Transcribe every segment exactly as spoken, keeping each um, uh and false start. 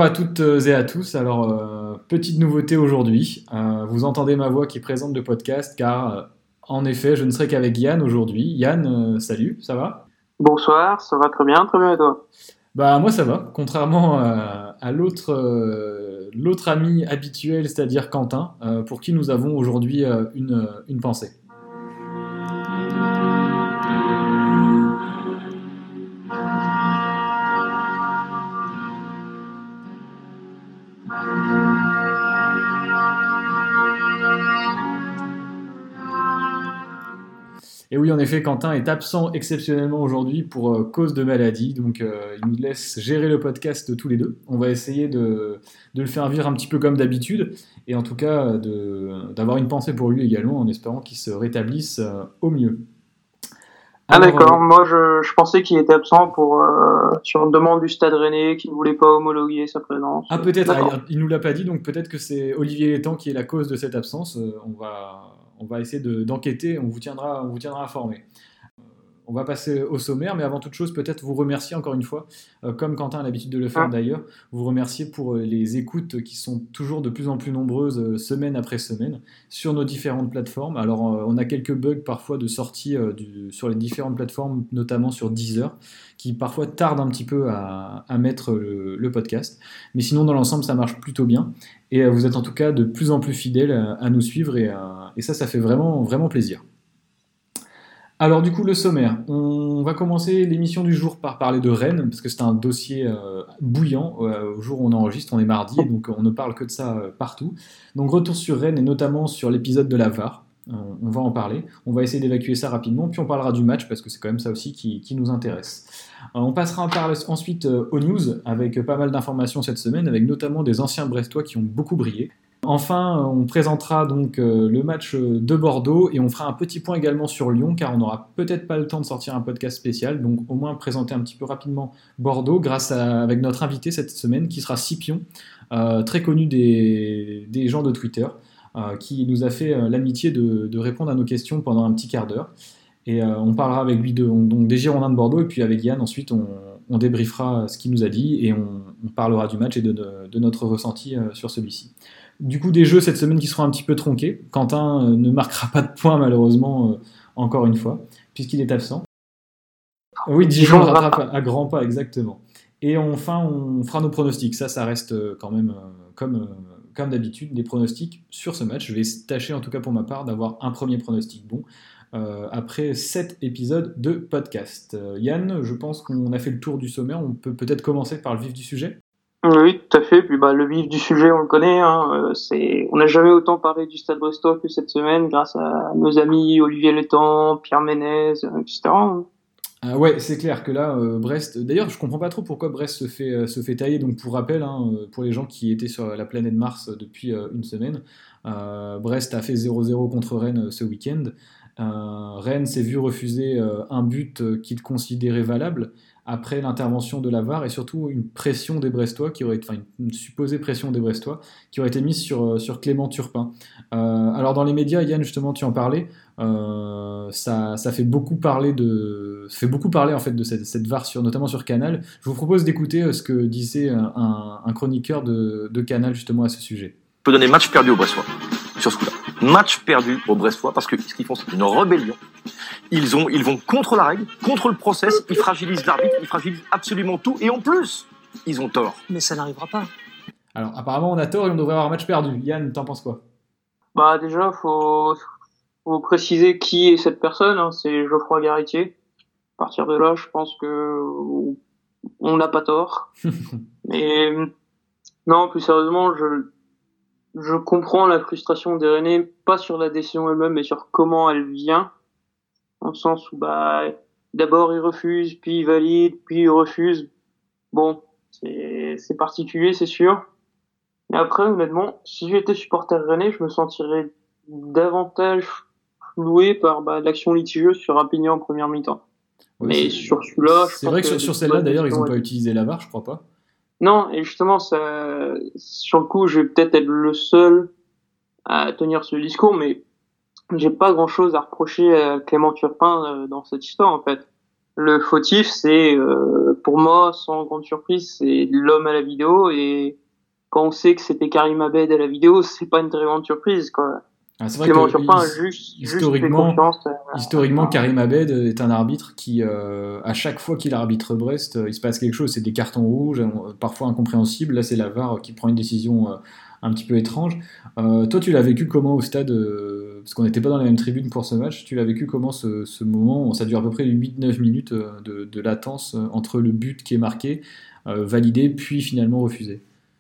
à toutes et à tous. Alors, euh, petite nouveauté aujourd'hui. Euh, vous entendez ma voix qui présente le podcast car, euh, en effet, je ne serai qu'avec Yann aujourd'hui. Yann, euh, salut, ça va? Bonsoir, ça va très bien, très bien et toi? Bah, moi, ça va. Contrairement à, à l'autre, euh, l'autre ami habituel, c'est-à-dire Quentin, euh, pour qui nous avons aujourd'hui euh, une, une pensée. Et oui, en effet, Quentin est absent exceptionnellement aujourd'hui pour euh, cause de maladie, donc euh, il nous laisse gérer le podcast tous les deux. On va essayer de, de le faire vivre un petit peu comme d'habitude, et en tout cas de, d'avoir une pensée pour lui également, en espérant qu'il se rétablisse euh, au mieux. Ah Alors, d'accord, euh, moi je, je pensais qu'il était absent pour euh, sur une demande du Stade Rennais, qu'il ne voulait pas homologuer sa présence. ah peut-être, D'accord. ah, il nous l'a pas dit, donc peut-être que c'est Olivier Létang qui est la cause de cette absence. Euh, on va, on va essayer de, d'enquêter, on vous tiendra, on vous tiendra informé. On va passer au sommaire, mais avant toute chose, peut-être vous remercier encore une fois, euh, comme Quentin a l'habitude de le faire Hein. d'ailleurs, vous remercier pour euh, les écoutes qui sont toujours de plus en plus nombreuses euh, semaine après semaine sur nos différentes plateformes. Alors, euh, on a quelques bugs parfois de sortie euh, du- sur les différentes plateformes, notamment sur Deezer, qui parfois tardent un petit peu à, à mettre le, le podcast. Mais sinon, dans l'ensemble, ça marche plutôt bien. Et euh, vous êtes en tout cas de plus en plus fidèles à, à nous suivre, et, euh, et ça, ça fait vraiment, vraiment plaisir. Alors du coup, le sommaire. On va commencer l'émission du jour par parler de Rennes, parce que c'est un dossier euh, bouillant. Euh, au jour où on enregistre, on est mardi, et donc on ne parle que de ça euh, partout. Donc retour sur Rennes, et notamment sur l'épisode de la V A R. Euh, on va en parler. On va essayer d'évacuer ça rapidement, puis on parlera du match, parce que c'est quand même ça aussi qui, qui nous intéresse. Euh, on passera par, ensuite euh, aux news, avec pas mal d'informations cette semaine, avec notamment des anciens Brestois qui ont beaucoup brillé. Enfin, on présentera donc euh, le match de Bordeaux et on fera un petit point également sur Lyon car on n'aura peut-être pas le temps de sortir un podcast spécial, donc au moins présenter un petit peu rapidement Bordeaux grâce à avec notre invité cette semaine qui sera Scipion, euh, très connu des, des gens de Twitter, euh, qui nous a fait euh, l'amitié de, de répondre à nos questions pendant un petit quart d'heure. Et euh, on parlera avec lui de, on- donc des Girondins de Bordeaux et puis avec Yann ensuite on, on débriefera ce qu'il nous a dit et on, on parlera du match et de, de- de notre ressenti euh, sur celui-ci. Du coup, des jeux cette semaine qui seront un petit peu tronqués. Quentin euh, ne marquera pas de points, malheureusement, euh, encore une fois, puisqu'il est absent. Euh, Oui, Dijon Dijon le ne rattrape rattrape. à grands pas, exactement. Et enfin, on fera nos pronostics. Ça, ça reste euh, quand même, euh, comme, euh, comme d'habitude, des pronostics sur ce match. Je vais tâcher, en tout cas pour ma part, d'avoir un premier pronostic bon euh, après sept épisodes de podcast. Euh, Yann, je pense qu'on a fait le tour du sommaire. On peut peut-être commencer par le vif du sujet. Oui, tout à fait. Puis bah le vif du sujet, on le connaît. Hein. euh, C'est, on n'a jamais autant parlé du Stade Brestois que cette semaine, grâce à nos amis Olivier Létang, Pierre Ménez, euh, et cetera. Ah ouais, c'est clair que là, euh, Brest. D'ailleurs, je comprends pas trop pourquoi Brest se fait, euh, se fait tailler. Donc, pour rappel, hein, euh, pour les gens qui étaient sur la planète Mars euh, depuis euh, une semaine, euh, Brest a fait zéro zéro contre Rennes euh, ce week-end. Euh, Rennes s'est vu refuser euh, un but euh, qu'il considérait valable après l'intervention de la V A R et surtout une pression des Brestois qui aurait, enfin une, une supposée pression des Brestois qui aurait été mise sur, euh, sur Clément Turpin. Euh, alors dans les médias, Yann, justement, tu en parlais. Euh, ça, ça fait beaucoup parler de, ça fait beaucoup parler en fait de cette, cette V A R sur, notamment sur Canal. Je vous propose d'écouter euh, ce que disait un, un- un chroniqueur de, de Canal justement à ce sujet. Je peux donner match perdu au Bressois sur ce coup-là. Match perdu au Bressois parce que ce qu'ils font, c'est une rébellion. Ils ont, ils vont contre la règle, contre le process, ils fragilisent l'arbitre, ils fragilisent absolument tout et en plus, ils ont tort. Mais ça n'arrivera pas. Alors apparemment on a tort et on devrait avoir un match perdu. Yann, t'en penses quoi? Bah déjà, faut, faut préciser qui est cette personne. Hein. C'est Geoffroy Garritier. À partir de là, je pense que on n'a pas tort. Mais non, plus sérieusement, je je comprends la frustration des Rennais, pas sur la décision elle-même, mais sur comment elle vient. Dans le sens où, bah, d'abord il refuse, puis il valide, puis il refuse. Bon, c'est, c'est particulier, c'est sûr. Mais après, honnêtement, si j'étais supporter rennais, je me sentirais davantage floué par, bah, l'action litigieuse sur Raphinha en première mi-temps. Ouais, Mais c'est sur celui-là, je c'est pense vrai que que sur, la sur celle-là d'ailleurs ils décision n'ont est- pas utilisé la V A R, je crois pas. Non, et justement, ça, sur le coup, je vais peut-être être le seul à tenir ce discours, mais j'ai pas grand-chose à reprocher à Clément Turpin euh, dans cette histoire, en fait. le fautif, c'est euh, pour moi, sans grande surprise, c'est l'homme à la vidéo. Et quand on sait que c'était Karim Abed à la vidéo, c'est pas une très grande surprise, quoi. Ah, c'est vrai Clément que Turpin his- a juste, juste fait historiquement, confiance. euh, historiquement, à- Karim Abed est un arbitre qui, euh, à chaque fois qu'il arbitre Brest, euh, il se passe quelque chose. C'est des cartons rouges, euh, parfois incompréhensibles. Là, c'est la V A R qui prend une décision euh, un petit peu étrange. Euh, toi, tu l'as vécu comment au stade euh, parce qu'on n'était pas dans la même tribune pour ce match. Tu l'as vécu comment ce, ce moment? Ça dure à peu près huit neuf minutes euh, de, de latence euh, entre le but qui est marqué, euh, validé, puis finalement refusé.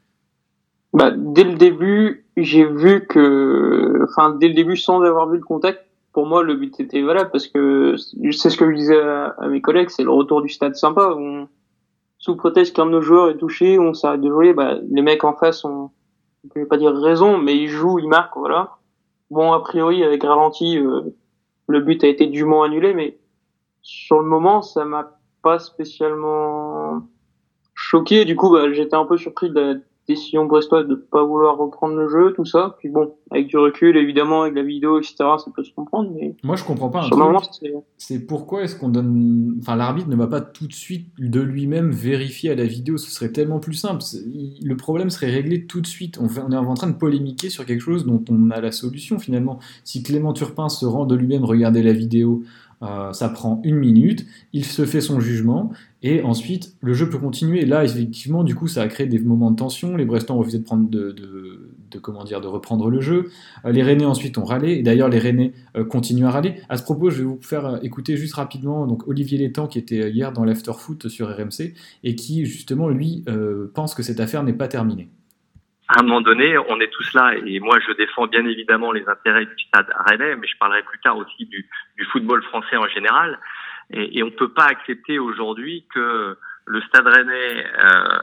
Bah, dès le début, j'ai vu que, enfin, dès le début, sans avoir vu le contact, pour moi, le but était valable parce que c'est ce que je disais à, à mes collègues, c'est le retour du stade sympa. Où on, sous prétexte qu'un de nos joueurs est touché, on s'arrête de jouer. Bah, les mecs en face ont, je vais pas dire raison, mais ils jouent, ils marquent, voilà. Bon, a priori, avec ralenti, euh, le but a été dûment annulé, mais sur le moment, ça m'a pas spécialement choqué. Du coup, bah, j'étais un peu surpris de la décision brestoise de pas vouloir reprendre le jeu, tout ça. Puis bon, avec du recul, évidemment, avec la vidéo, et cetera, ça peut se comprendre, mais Moi, je comprends pas un sur le moment, truc. c'était... C'est pourquoi est-ce qu'on donne. Enfin, l'arbitre ne va pas tout de suite de lui-même vérifier à la vidéo. Ce serait tellement plus simple. C'est- il- Le problème serait réglé tout de suite. On, fait- on est en train de polémiquer sur quelque chose dont on a la solution finalement. Si Clément Turpin se rend de lui-même regarder la vidéo, euh, ça prend une minute. Il se fait son jugement et ensuite le jeu peut continuer. Là, effectivement, du coup, ça a créé des moments de tension. Les Brestons ont refusé de prendre de, de, de- comment dire, de reprendre le jeu. Euh, Les Rennais ensuite ont râlé. Et d'ailleurs, les Rennais euh, continuent à râler. À ce propos, je vais vous faire euh, écouter juste rapidement donc Olivier Létang qui était hier dans l'after-foot sur R M C et qui justement lui euh, pense que cette affaire n'est pas terminée. À un moment donné, on est tous là, et moi je défends bien évidemment les intérêts du Stade Rennais, mais je parlerai plus tard aussi du, du football français en général. Et, et on ne peut pas accepter aujourd'hui que le Stade Rennais euh,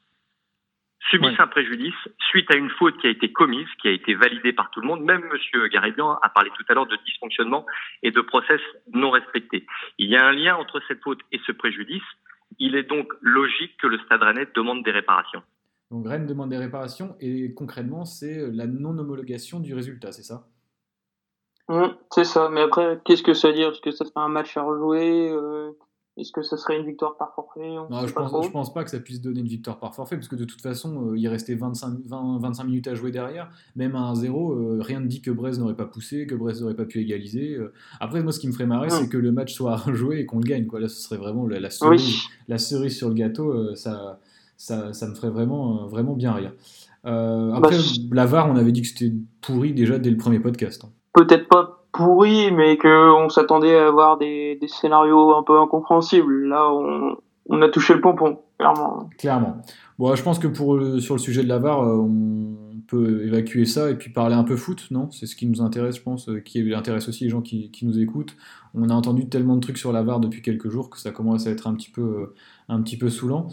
subisse Ouais. un préjudice suite à une faute qui a été commise, qui a été validée par tout le monde. Même Monsieur Garibian a parlé tout à l'heure de dysfonctionnement et de process non respectés. Il y a un lien entre cette faute et ce préjudice. Il est donc logique que le Stade Rennais demande des réparations. Donc Rennes demande des réparations et concrètement c'est la non-homologation du résultat, c'est ça? Hum, c'est ça. Mais après, qu'est-ce que ça veut dire? Est-ce que ça serait un match à rejouer? euh, Est-ce que ça serait une victoire par forfait? On Non, sait je pas pense, je trop. pense pas que ça puisse donner une victoire par forfait, parce que de toute façon, euh, il restait vingt-cinq, vingt, vingt-cinq minutes à jouer derrière. Même à un zéro, euh, rien ne dit que Brest n'aurait pas poussé, que Brest n'aurait pas pu égaliser. euh. Après, moi, ce qui me ferait marrer, c'est Hum. que le match soit rejoué et qu'on le gagne, quoi. Là, ce serait vraiment la, la Oui. cerise, la cerise sur le gâteau. euh, ça, ça, ça me ferait vraiment, euh, vraiment bien rire. Euh, Bah, après, la V A R, on avait dit que c'était pourri déjà dès le premier podcast, hein. peut-être pas pourri, mais que on s'attendait à avoir des, des scénarios un peu incompréhensibles. Là, on, on a touché le pompon, clairement. Clairement. Bon, je pense que pour le- sur le sujet de la V A R, euh, on peut évacuer ça et puis parler un peu foot, non? C'est ce qui nous intéresse, je pense, euh, qui intéresse aussi les gens qui, qui nous écoutent. On a entendu tellement de trucs sur la V A R depuis quelques jours que ça commence à être un petit peu, euh, un petit peu saoulant.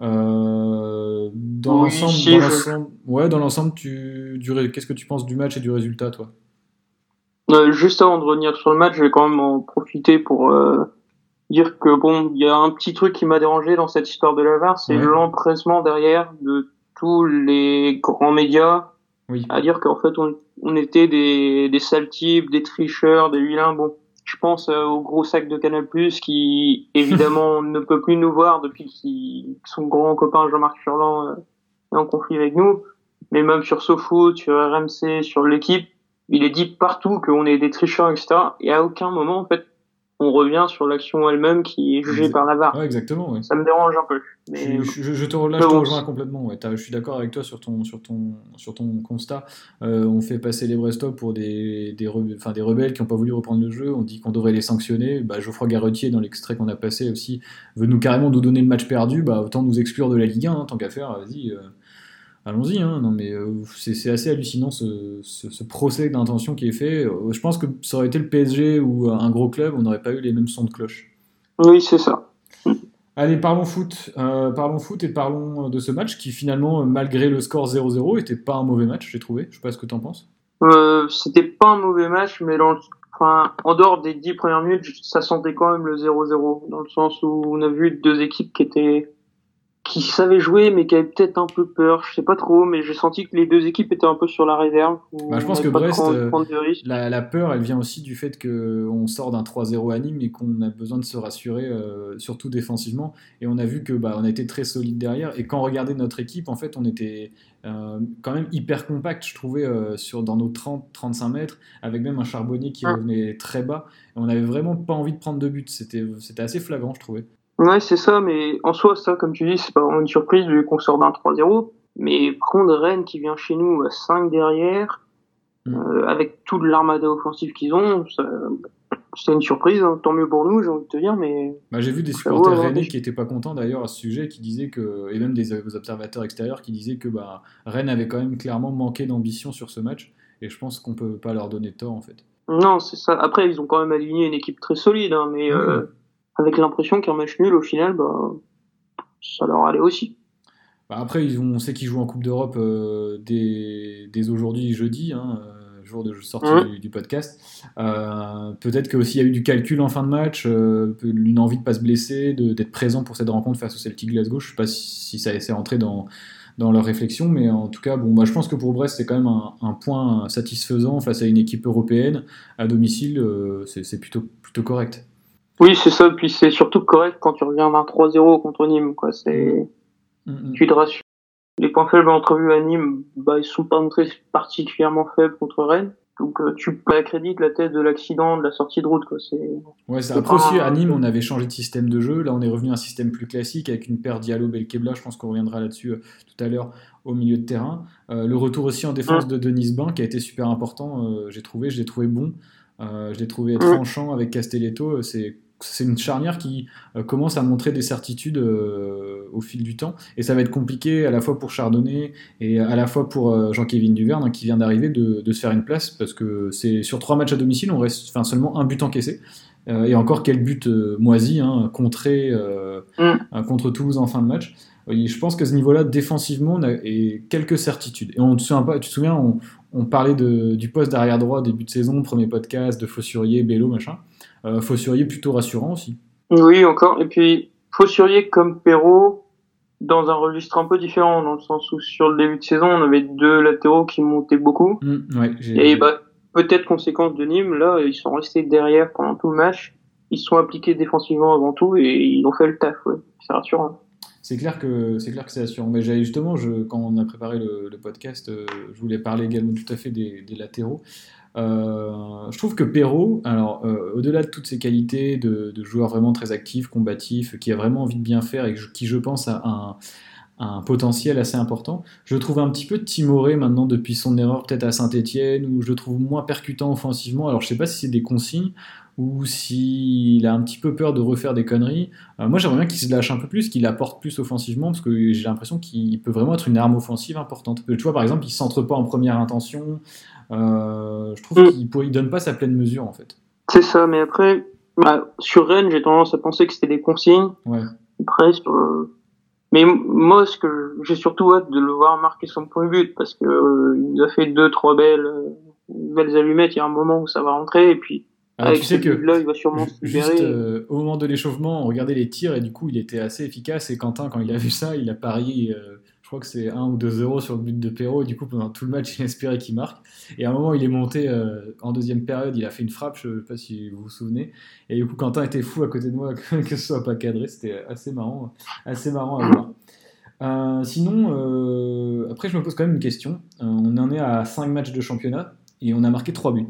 Euh, dans Oui, l'ensemble, si, dans je... l'ensemble, ouais, dans l'ensemble, tu, du ré- qu'est-ce que tu penses du match et du résultat, toi? euh, juste avant de revenir sur le match, je vais quand même en profiter pour euh, dire que bon, il y a un petit truc qui m'a dérangé dans cette histoire de la V A R, c'est Ouais, l'empressement derrière de tous les grands médias oui. à dire qu'en fait on, on était des, des sales types, des tricheurs, des vilains. Bon, je pense euh, au gros sac de Canal+, qui évidemment ne peut plus nous voir depuis qu'il, que son grand copain Jean-Marc Furlan euh, est en conflit avec nous. Mais même sur SoFoot, sur R M C, sur l'équipe, il est dit partout qu'on est des tricheurs, et cetera. Et à aucun moment, en fait, on revient sur l'action elle-même qui est jugée Exa- par la V A R. ouais, exactement, ouais. Ça me dérange un peu. Je, Mais, suis- je, je te, là, mais je te bon, rejoins complètement. Ouais. T'as- Je suis d'accord avec toi sur ton, sur ton, sur ton constat. Euh, on fait passer les Brestois pour des, des, re- enfin, des rebelles qui n'ont pas voulu reprendre le jeu. On dit qu'on devrait les sanctionner. Bah, Geoffroy Garretier, dans l'extrait qu'on a passé aussi, veut nous carrément nous donner le match perdu. Bah, autant nous exclure de la Ligue un, hein, tant qu'à faire. Vas-y, euh, allons-y. Hein. Non, mais euh, c'est c'est assez hallucinant ce, ce, ce procès d'intention qui est fait. Euh, je pense que ça aurait été le P S G ou un gros club, on n'aurait pas eu les mêmes sons de cloche. oui, c'est ça. Allez, parlons foot. Euh, parlons foot et parlons de ce match qui finalement, malgré le score zéro zéro, était pas un mauvais match, j'ai trouvé. Je sais pas ce que t'en penses. Euh, c'était pas un mauvais match, mais dans le, enfin, en dehors des dix premières minutes, ça sentait quand même le zéro zéro, dans le sens où on a vu deux équipes qui étaient, qui savait jouer, mais qui avait peut-être un peu peur. Je sais pas trop, mais j'ai senti que les deux équipes étaient un peu sur la réserve. Bah, je pense que Brest, euh, la, la peur, elle vient aussi du fait qu'on sort d'un trois zéro à Nîmes et qu'on a besoin de se rassurer, euh, surtout défensivement. Et on a vu que bah, on a été très solide derrière. Et quand on regardait notre équipe, en fait, on était euh, quand même hyper compact, je trouvais, euh, sur, dans nos trente à trente-cinq mètres, avec même un Charbonnier qui revenait très bas. Et on n'avait vraiment pas envie de prendre de but. C'était, c'était assez flagrant, je trouvais. Ouais, c'est ça, mais en soi, ça, comme tu dis, c'est pas vraiment une surprise vu qu'on sort d'un trois zéro. Mais par contre, Rennes qui vient chez nous à cinq derrière, mmh. euh, avec toute l'armada offensive qu'ils ont, ça, c'est une surprise, hein. Tant mieux pour nous, j'ai envie de te dire, mais... Bah, j'ai vu des supporters rennais qui étaient pas contents d'ailleurs à ce sujet, qui disaient que, et même des observateurs extérieurs qui disaient que bah, Rennes avait quand même clairement manqué d'ambition sur ce match, et je pense qu'on peut pas leur donner tort en fait. Non, c'est ça. Après, ils ont quand même aligné une équipe très solide, hein, mais... Mmh. Euh, avec l'impression qu'un match nul, au final, bah, ça leur allait aussi. Bah après, ils ont, on sait qu'ils jouent en Coupe d'Europe euh, dès, dès aujourd'hui, jeudi, hein, euh, jour de sortie mmh. du, du podcast. Euh, peut-être qu'il y a eu du calcul en fin de match, euh, une envie de ne pas se blesser, de, d'être présent pour cette rencontre face au Celtic Glasgow. Je ne sais pas si, si ça s'est rentré dans, dans leur réflexion, mais en tout cas, bon, bah, je pense que pour Brest, c'est quand même un, un point satisfaisant face à une équipe européenne à domicile. Euh, c'est, c'est plutôt, plutôt correct. Oui, c'est ça, puis c'est surtout correct quand tu reviens d'un trois zéro contre Nîmes, quoi. C'est, mmh. tu te rassures. Les points faibles entrevus à Nîmes, bah, ils sont pas montrés particulièrement faibles contre Rennes. Donc, euh, tu accrédites la tête de l'accident, de la sortie de route, quoi. C'est, ouais, c'est après aussi, à Nîmes, on avait changé de système de jeu. Là, on est revenu à un système plus classique avec une paire Diallo-Belkebla. Je pense qu'on reviendra là-dessus euh, tout à l'heure au milieu de terrain. Euh, le retour aussi en défense mmh. de Denis Bain, qui a été super important, euh, j'ai trouvé, je l'ai trouvé bon. Euh, je l'ai trouvé être mmh. tranchant avec Castelletto. C'est c'est une charnière qui euh, commence à montrer des certitudes euh, au fil du temps, et ça va être compliqué à la fois pour Chardonnay et à la fois pour euh, Jean-Kévin Duverne, hein, qui vient d'arriver, de, de se faire une place, parce que c'est sur trois matchs à domicile, on reste enfin, seulement un but encaissé, euh, et encore quel but euh, moisi, hein, contré euh, mm. contre Toulouse en fin de match. Et je pense qu'à ce niveau-là, défensivement, on a et quelques certitudes. Et on te souvient pas, tu te souviens, on, on parlait de, du poste d'arrière droit début de saison, premier podcast, de Fossurier, Bello, machin. Euh, Fossurier plutôt rassurant aussi. Oui, encore. Et puis, Fossurier comme Perrault, dans un registre un peu différent, dans le sens où sur le début de saison, on avait deux latéraux qui montaient beaucoup. Mmh, ouais, j'ai... Et bah, peut-être conséquence de Nîmes, là, ils sont restés derrière pendant tout le match. Ils se sont appliqués défensivement avant tout et ils ont fait le taf, ouais. C'est rassurant. C'est clair que c'est clair que c'est assurant. Mais j'avais justement, je, quand on a préparé le, le podcast, euh, je voulais parler également tout à fait des, des latéraux. Euh, je trouve que Perrault, alors euh, au-delà de toutes ses qualités de, de joueur vraiment très actif, combatif, qui a vraiment envie de bien faire et qui, je pense, a un, un potentiel assez important, je le trouve un petit peu timoré maintenant depuis son erreur peut-être à Saint-Etienne, où je le trouve moins percutant offensivement. Alors je sais pas si c'est des consignes ou s'il a un petit peu peur de refaire des conneries. Euh, moi j'aimerais bien qu'il se lâche un peu plus, qu'il apporte plus offensivement, parce que j'ai l'impression qu'il peut vraiment être une arme offensive importante. Tu vois, par exemple, il ne centre pas en première intention. Euh, je trouve mmh. qu'il ne donne pas sa pleine mesure, en fait. C'est ça, mais après, bah, sur Rennes, j'ai tendance à penser que c'était des consignes. Ouais. Après, sur... Mais moi, ce que j'ai surtout hâte de le voir marquer son premier but, parce que euh, il a fait deux, trois belles, euh, belles allumettes. Il y a un moment où ça va rentrer, et puis alors, avec tu sais que là, il va sûrement se libérer. Juste euh, au moment de l'échauffement, on regardait les tirs, et du coup, il était assez efficace. Et Quentin, quand il a vu ça, il a parié... Euh... Je crois que c'est un ou deux zéro sur le but de Perrault, et du coup, pendant tout le match, il espérait qu'il marque. Et à un moment, il est monté euh, en deuxième période, il a fait une frappe, je ne sais pas si vous vous souvenez. Et du coup, Quentin était fou à côté de moi que, que ce soit pas cadré. C'était assez marrant, assez marrant à voir. Euh, sinon, euh, après, je me pose quand même une question. Euh, on en est à cinq matchs de championnat et on a marqué trois buts.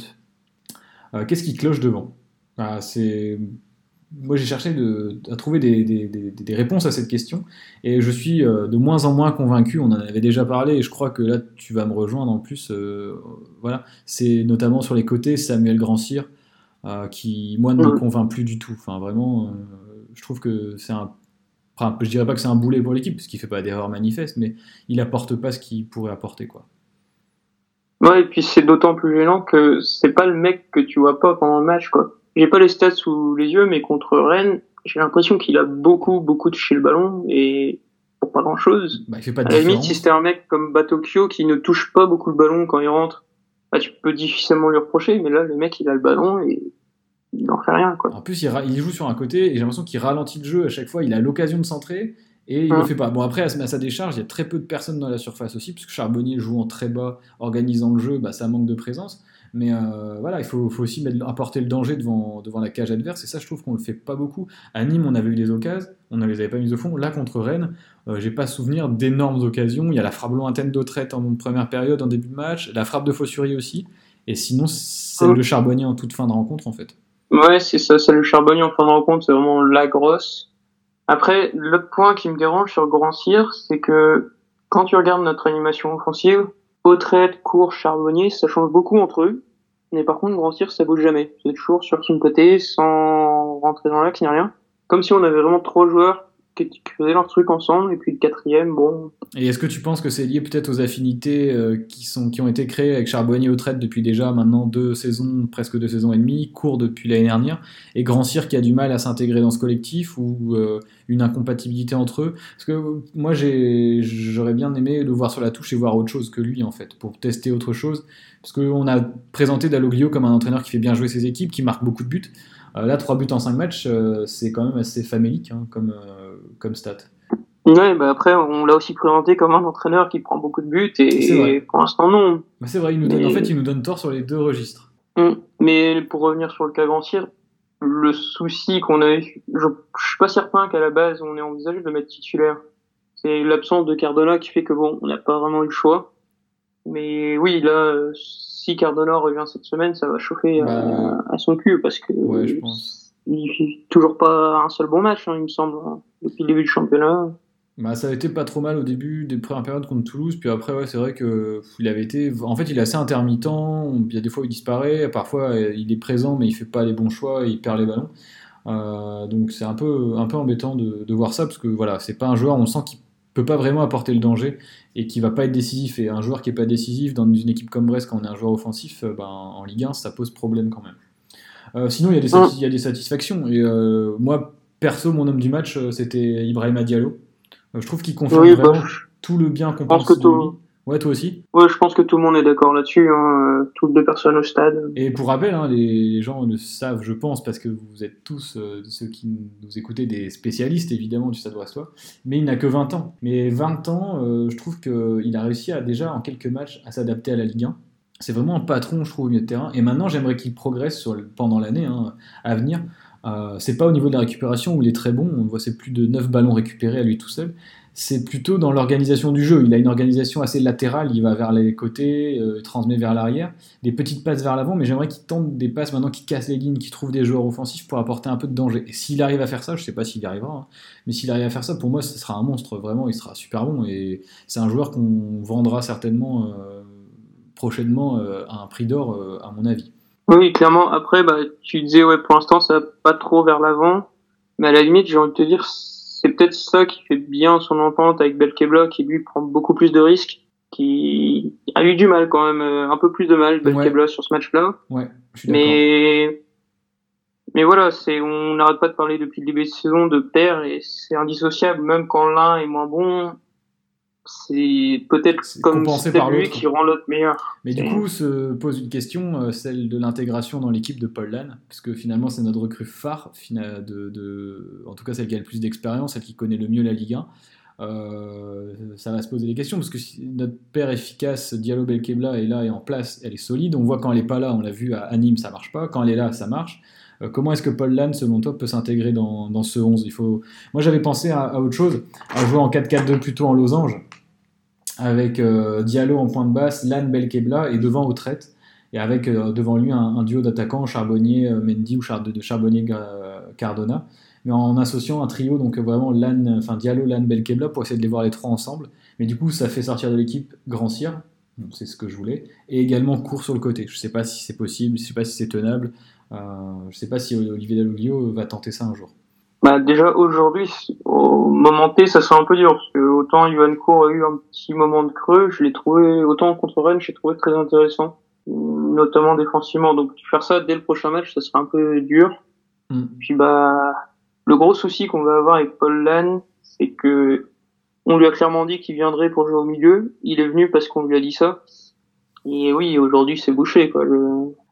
Euh, qu'est-ce qui cloche devant ? ah, c'est... Moi, j'ai cherché de, à trouver des, des, des, des réponses à cette question, et je suis euh, de moins en moins convaincu. On en avait déjà parlé, et je crois que là, tu vas me rejoindre en plus. Euh, voilà, c'est notamment sur les côtés Samuel Grand-Cyr, euh, qui, moi, ne me convainc plus du tout. Enfin, vraiment, euh, je trouve que c'est un... Enfin, je dirais pas que c'est un boulet pour l'équipe, parce qu'il fait pas d'erreur manifeste, mais il apporte pas ce qu'il pourrait apporter, quoi. Ouais, et puis c'est d'autant plus gênant que c'est pas le mec que tu vois pas pendant le match, quoi. J'ai pas les stats sous les yeux, mais contre Rennes, j'ai l'impression qu'il a beaucoup, beaucoup touché le ballon, et pour pas grand chose. Bah, il fait pas de à la limite, différence. si c'était un mec comme Batokyo qui ne touche pas beaucoup le ballon quand il rentre, bah, tu peux difficilement lui reprocher, mais là, le mec, il a le ballon et il n'en fait rien, quoi. En plus, il, ra- il joue sur un côté, et j'ai l'impression qu'il ralentit le jeu à chaque fois. Il a l'occasion de centrer, Et il ne Hum. le fait pas. Bon, après, à sa décharge, il y a très peu de personnes dans la surface aussi, puisque Charbonnier joue en très bas, organisant le jeu, bah, ça manque de présence. Mais euh, voilà, il faut, faut aussi mettre, apporter le danger devant, devant la cage adverse, et ça, je trouve qu'on ne le fait pas beaucoup. À Nîmes, on avait eu des occasions, on ne les avait pas mises au fond. Là, contre Rennes, euh, j'ai pas souvenir d'énormes occasions. Il y a la frappe lointaine d'Autrette en première période, en début de match, la frappe de Fossury aussi, et sinon, celle de Charbonnier en toute fin de rencontre, en fait. Ouais, c'est ça, celle de Charbonnier en fin de rencontre, c'est vraiment la grosse. Après, l'autre point qui me dérange sur Grand Cyr, c'est que quand tu regardes notre animation offensive, Autrette, Cour, Charbonnier, ça change beaucoup entre eux. Mais par contre, Grand Cyr, ça bouge jamais. C'est toujours sur son côté, sans rentrer dans l'axe, ni rien. Comme si on avait vraiment trois joueurs qui qui faisaient leur truc ensemble, et puis le quatrième, bon. Et est-ce que tu penses que c'est lié peut-être aux affinités euh, qui, sont, qui ont été créées avec Charbonnier Autrette depuis déjà maintenant deux saisons, presque deux saisons et demie, Court depuis l'année dernière, et Grand Cyr qui a du mal à s'intégrer dans ce collectif, ou euh, une incompatibilité entre eux? Parce que euh, moi, j'ai, j'aurais bien aimé le voir sur la touche et voir autre chose que lui, en fait, pour tester autre chose. Parce qu'on a présenté Dalloglio comme un entraîneur qui fait bien jouer ses équipes, qui marque beaucoup de buts. Euh, là, trois buts en cinq matchs, euh, c'est quand même assez famélique hein, comme, euh, comme stat. Ouais, bah après, on l'a aussi présenté comme un entraîneur qui prend beaucoup de buts, et pour l'instant, non. Bah c'est vrai, il nous donne, mais... en fait, il nous donne tort sur les deux registres. Mais pour revenir sur le cas Grand Cyr, le souci qu'on a eu, je, je suis pas certain qu'à la base, on ait envisagé de le mettre titulaire. C'est l'absence de Cardona qui fait que bon, on n'a pas vraiment eu le choix. Mais oui, là, si Cardona revient cette semaine, ça va chauffer bah, à, à son cul, parce que ouais, je pense. il fait toujours pas un seul bon match, hein, il me semble, depuis le début du championnat. Bah, ça a été pas trop mal au début des premières périodes contre Toulouse, puis après ouais, c'est vrai que il avait été, en fait il est assez intermittent, il y a des fois il disparaît, parfois il est présent mais il fait pas les bons choix, et il perd les ballons, euh, donc c'est un peu, un peu embêtant de, de voir ça, parce que voilà, c'est pas un joueur, on sent qu'il peut pas vraiment apporter le danger et qui va pas être décisif, et un joueur qui est pas décisif dans une équipe comme Brest quand on est un joueur offensif, ben, en Ligue un ça pose problème quand même. Euh, sinon il y a des, sati- il y a des satisfactions, et euh, moi perso mon homme du match c'était Ibrahima Diallo. Je trouve qu'il confirme oui, vraiment bah, tout le bien qu'on pense, pense de tout... lui. Ouais, toi aussi? Ouais, je pense que tout le monde est d'accord là-dessus, hein, toutes les personnes au stade. Et pour rappel, hein, les, les gens le savent, je pense, parce que vous êtes tous, euh, ceux qui nous écoutez, des spécialistes, évidemment, du Stade Brestois, mais il n'a que vingt ans. Mais vingt ans, euh, je trouve qu'il a réussi à, déjà, en quelques matchs, à s'adapter à la Ligue un. C'est vraiment un patron, je trouve, au milieu de terrain. Et maintenant, j'aimerais qu'il progresse sur le, pendant l'année hein, à venir. Euh, c'est pas au niveau de la récupération où il est très bon, on voit c'est plus de neuf ballons récupérés à lui tout seul, c'est plutôt dans l'organisation du jeu. Il a une organisation assez latérale, il va vers les côtés, euh, il transmet vers l'arrière, des petites passes vers l'avant, mais j'aimerais qu'il tente des passes maintenant qui cassent les lignes, qui trouve des joueurs offensifs pour apporter un peu de danger. Et s'il arrive à faire ça, je sais pas s'il y arrivera, hein, mais s'il arrive à faire ça, pour moi ce sera un monstre, vraiment, il sera super bon, et c'est un joueur qu'on vendra certainement euh, prochainement euh, à un prix d'or, euh, à mon avis. Oui, clairement. Après, bah, tu disais, ouais, pour l'instant, ça va pas trop vers l'avant. Mais à la limite, j'ai envie de te dire, c'est peut-être ça qui fait bien son entente avec Belkebla, qui lui prend beaucoup plus de risques, qui a eu du mal quand même, un peu plus de mal, Belkebla, ouais. sur ce match-là. Ouais, je suis d'accord. Mais, mais voilà, c'est, on n'arrête pas de parler depuis le début de saison de pair, et c'est indissociable, même quand l'un est moins bon. C'est peut-être c'est comme c'est lui qui rend l'autre meilleur. Mais c'est... du coup, se pose une question, celle de l'intégration dans l'équipe de Paul Lannes, parce que finalement, c'est notre recrue phare, de, de, en tout cas celle qui a le plus d'expérience, celle qui connaît le mieux la Ligue un. Euh, ça va se poser des questions, parce que si notre paire efficace, Diallo Belkebla, est là et en place, elle est solide. On voit quand elle n'est pas là, on l'a vu à Nîmes, ça marche pas. Quand elle est là, ça marche. Euh, comment est-ce que Paul Lannes, selon toi, peut s'intégrer dans, dans ce onze? Il faut... Moi, j'avais pensé à, à autre chose, à jouer en quatre quatre deux plutôt en losange, avec euh, Diallo en point de basse, Lannes, Belkebla, et devant Autrette, et avec euh, devant lui un, un duo d'attaquants, Charbonnier, euh, Mendy, ou Char- de Charbonnier, euh, Cardona, mais en associant un trio, donc vraiment Lannes, enfin Diallo, Lannes, Belkebla, pour essayer de les voir les trois ensemble. Mais du coup, ça fait sortir de l'équipe Grand Cyr, c'est ce que je voulais, et également Court sur le côté. Je sais pas si c'est possible, je sais pas si c'est tenable, euh, je sais pas si Olivier Dalloglio va tenter ça un jour. Bah déjà aujourd'hui, au moment T, ça sera un peu dur, parce que autant Yohan Court a eu un petit moment de creux, je l'ai trouvé, autant contre Rennes, je l'ai trouvé très intéressant, notamment défensivement. Donc faire ça dès le prochain match, ça sera un peu dur. Mm. Puis bah le gros souci qu'on va avoir avec Paul Lannes, c'est que on lui a clairement dit qu'il viendrait pour jouer au milieu. Il est venu parce qu'on lui a dit ça. Et oui, aujourd'hui c'est bouché quoi. Le...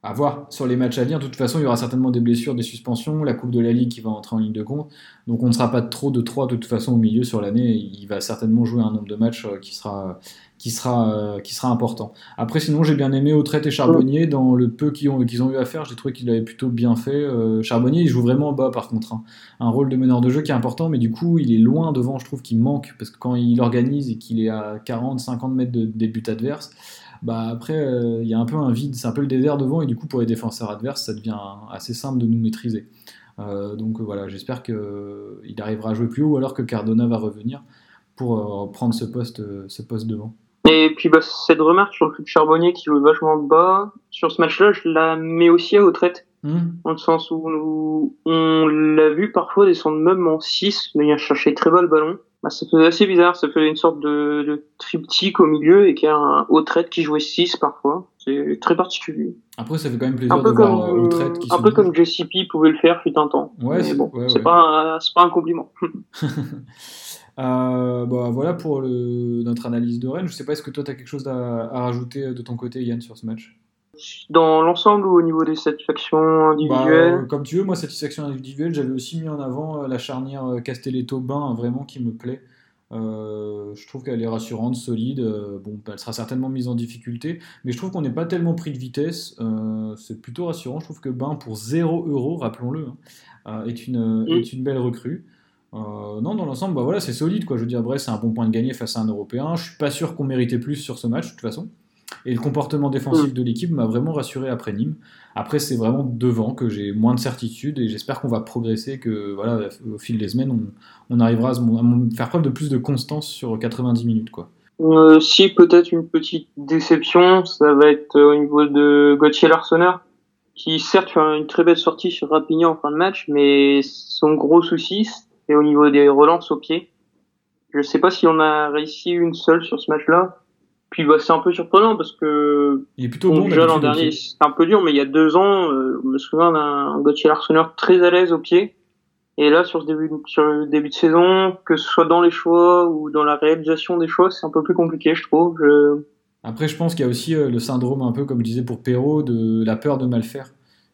À voir sur les matchs à venir. De toute façon, il y aura certainement des blessures, des suspensions, la Coupe de la Ligue qui va entrer en ligne de compte. Donc on ne sera pas trop de trois de toute façon au milieu sur l'année. Il va certainement jouer un nombre de matchs euh, qui sera, qui sera, euh, qui sera important. Après, sinon, j'ai bien aimé Autrette et Charbonnier. Dans le peu qu'ils ont, qu'ils ont eu à faire, j'ai trouvé qu'il avait plutôt bien fait. Euh, Charbonnier, il joue vraiment bas par contre. Hein. Un rôle de meneur de jeu qui est important, mais du coup, il est loin devant. Je trouve qu'il manque. Parce que quand il organise et qu'il est à quarante cinquante mètres de, des buts adverses, bah après, il euh, y a un peu un vide, c'est un peu le désert devant, et du coup, pour les défenseurs adverses, ça devient assez simple de nous maîtriser. Euh, donc voilà, j'espère qu'il arrivera à jouer plus haut, ou alors que Cardona va revenir pour euh, prendre ce poste, euh, ce poste devant. Et puis bah, cette remarque sur le club Charbonnier qui joue vachement bas, sur ce match-là, je la mets aussi à Autrette, mmh. dans le sens où nous, on l'a vu parfois descendre même en six, venir chercher très bas le ballon. Bah, ça faisait assez bizarre, ça faisait une sorte de, de triptyque au milieu et qu'il y a un Autrette qui jouait six parfois. C'est très particulier. Après, ça fait quand même plaisir de voir comme, Autrette qui Un se peu bouge. Comme J C P pouvait le faire fut un temps. Ouais, mais c'est bon, ouais, c'est ouais. pas, c'est pas un compliment. euh, bah, voilà pour le, notre analyse de Rennes. Je sais pas, est-ce que toi tu as quelque chose à, à rajouter de ton côté, Yann, sur ce match? Dans l'ensemble ou au niveau des satisfactions individuelles? Bah, comme tu veux, moi, satisfaction individuelle, j'avais aussi mis en avant la charnière Castelletto-Bain, vraiment qui me plaît. Euh, je trouve qu'elle est rassurante, solide. Euh, bon, elle sera certainement mise en difficulté, mais je trouve qu'on n'est pas tellement pris de vitesse. Euh, c'est plutôt rassurant. Je trouve que Bain, pour zéro euro, rappelons-le, hein, est, une, mm. est une belle recrue. Euh, non, dans l'ensemble, bah voilà, c'est solide, quoi. Je veux dire, Brest, c'est un bon point de gagner face à un Européen. Je suis pas sûr qu'on méritait plus sur ce match, de toute façon. Et le comportement défensif de l'équipe m'a vraiment rassuré après Nîmes. Après, c'est vraiment devant que j'ai moins de certitude et j'espère qu'on va progresser, que voilà, au fil des semaines, on, on arrivera à, à faire preuve de plus de constance sur quatre-vingt-dix minutes, quoi. Euh, si, peut-être une petite déception, ça va être au niveau de Gauthier Larsonneur, qui certes fait une très belle sortie sur Rapignan en fin de match, mais son gros souci, c'est au niveau des relances au pied. Je sais pas si on a réussi une seule sur ce match-là. Puis bah c'est un peu surprenant parce que il est plutôt bon, déjà l'an dernier c'est un peu dur, mais il y a deux ans euh, je me souviens d'un Gauthier Larsonneur très à l'aise au pied, et là sur ce début sur le début de saison, que ce soit dans les choix ou dans la réalisation des choix, c'est un peu plus compliqué, je trouve. Je... Après, je pense qu'il y a aussi euh, le syndrome, un peu comme je disais pour Perrault, de la peur de mal faire.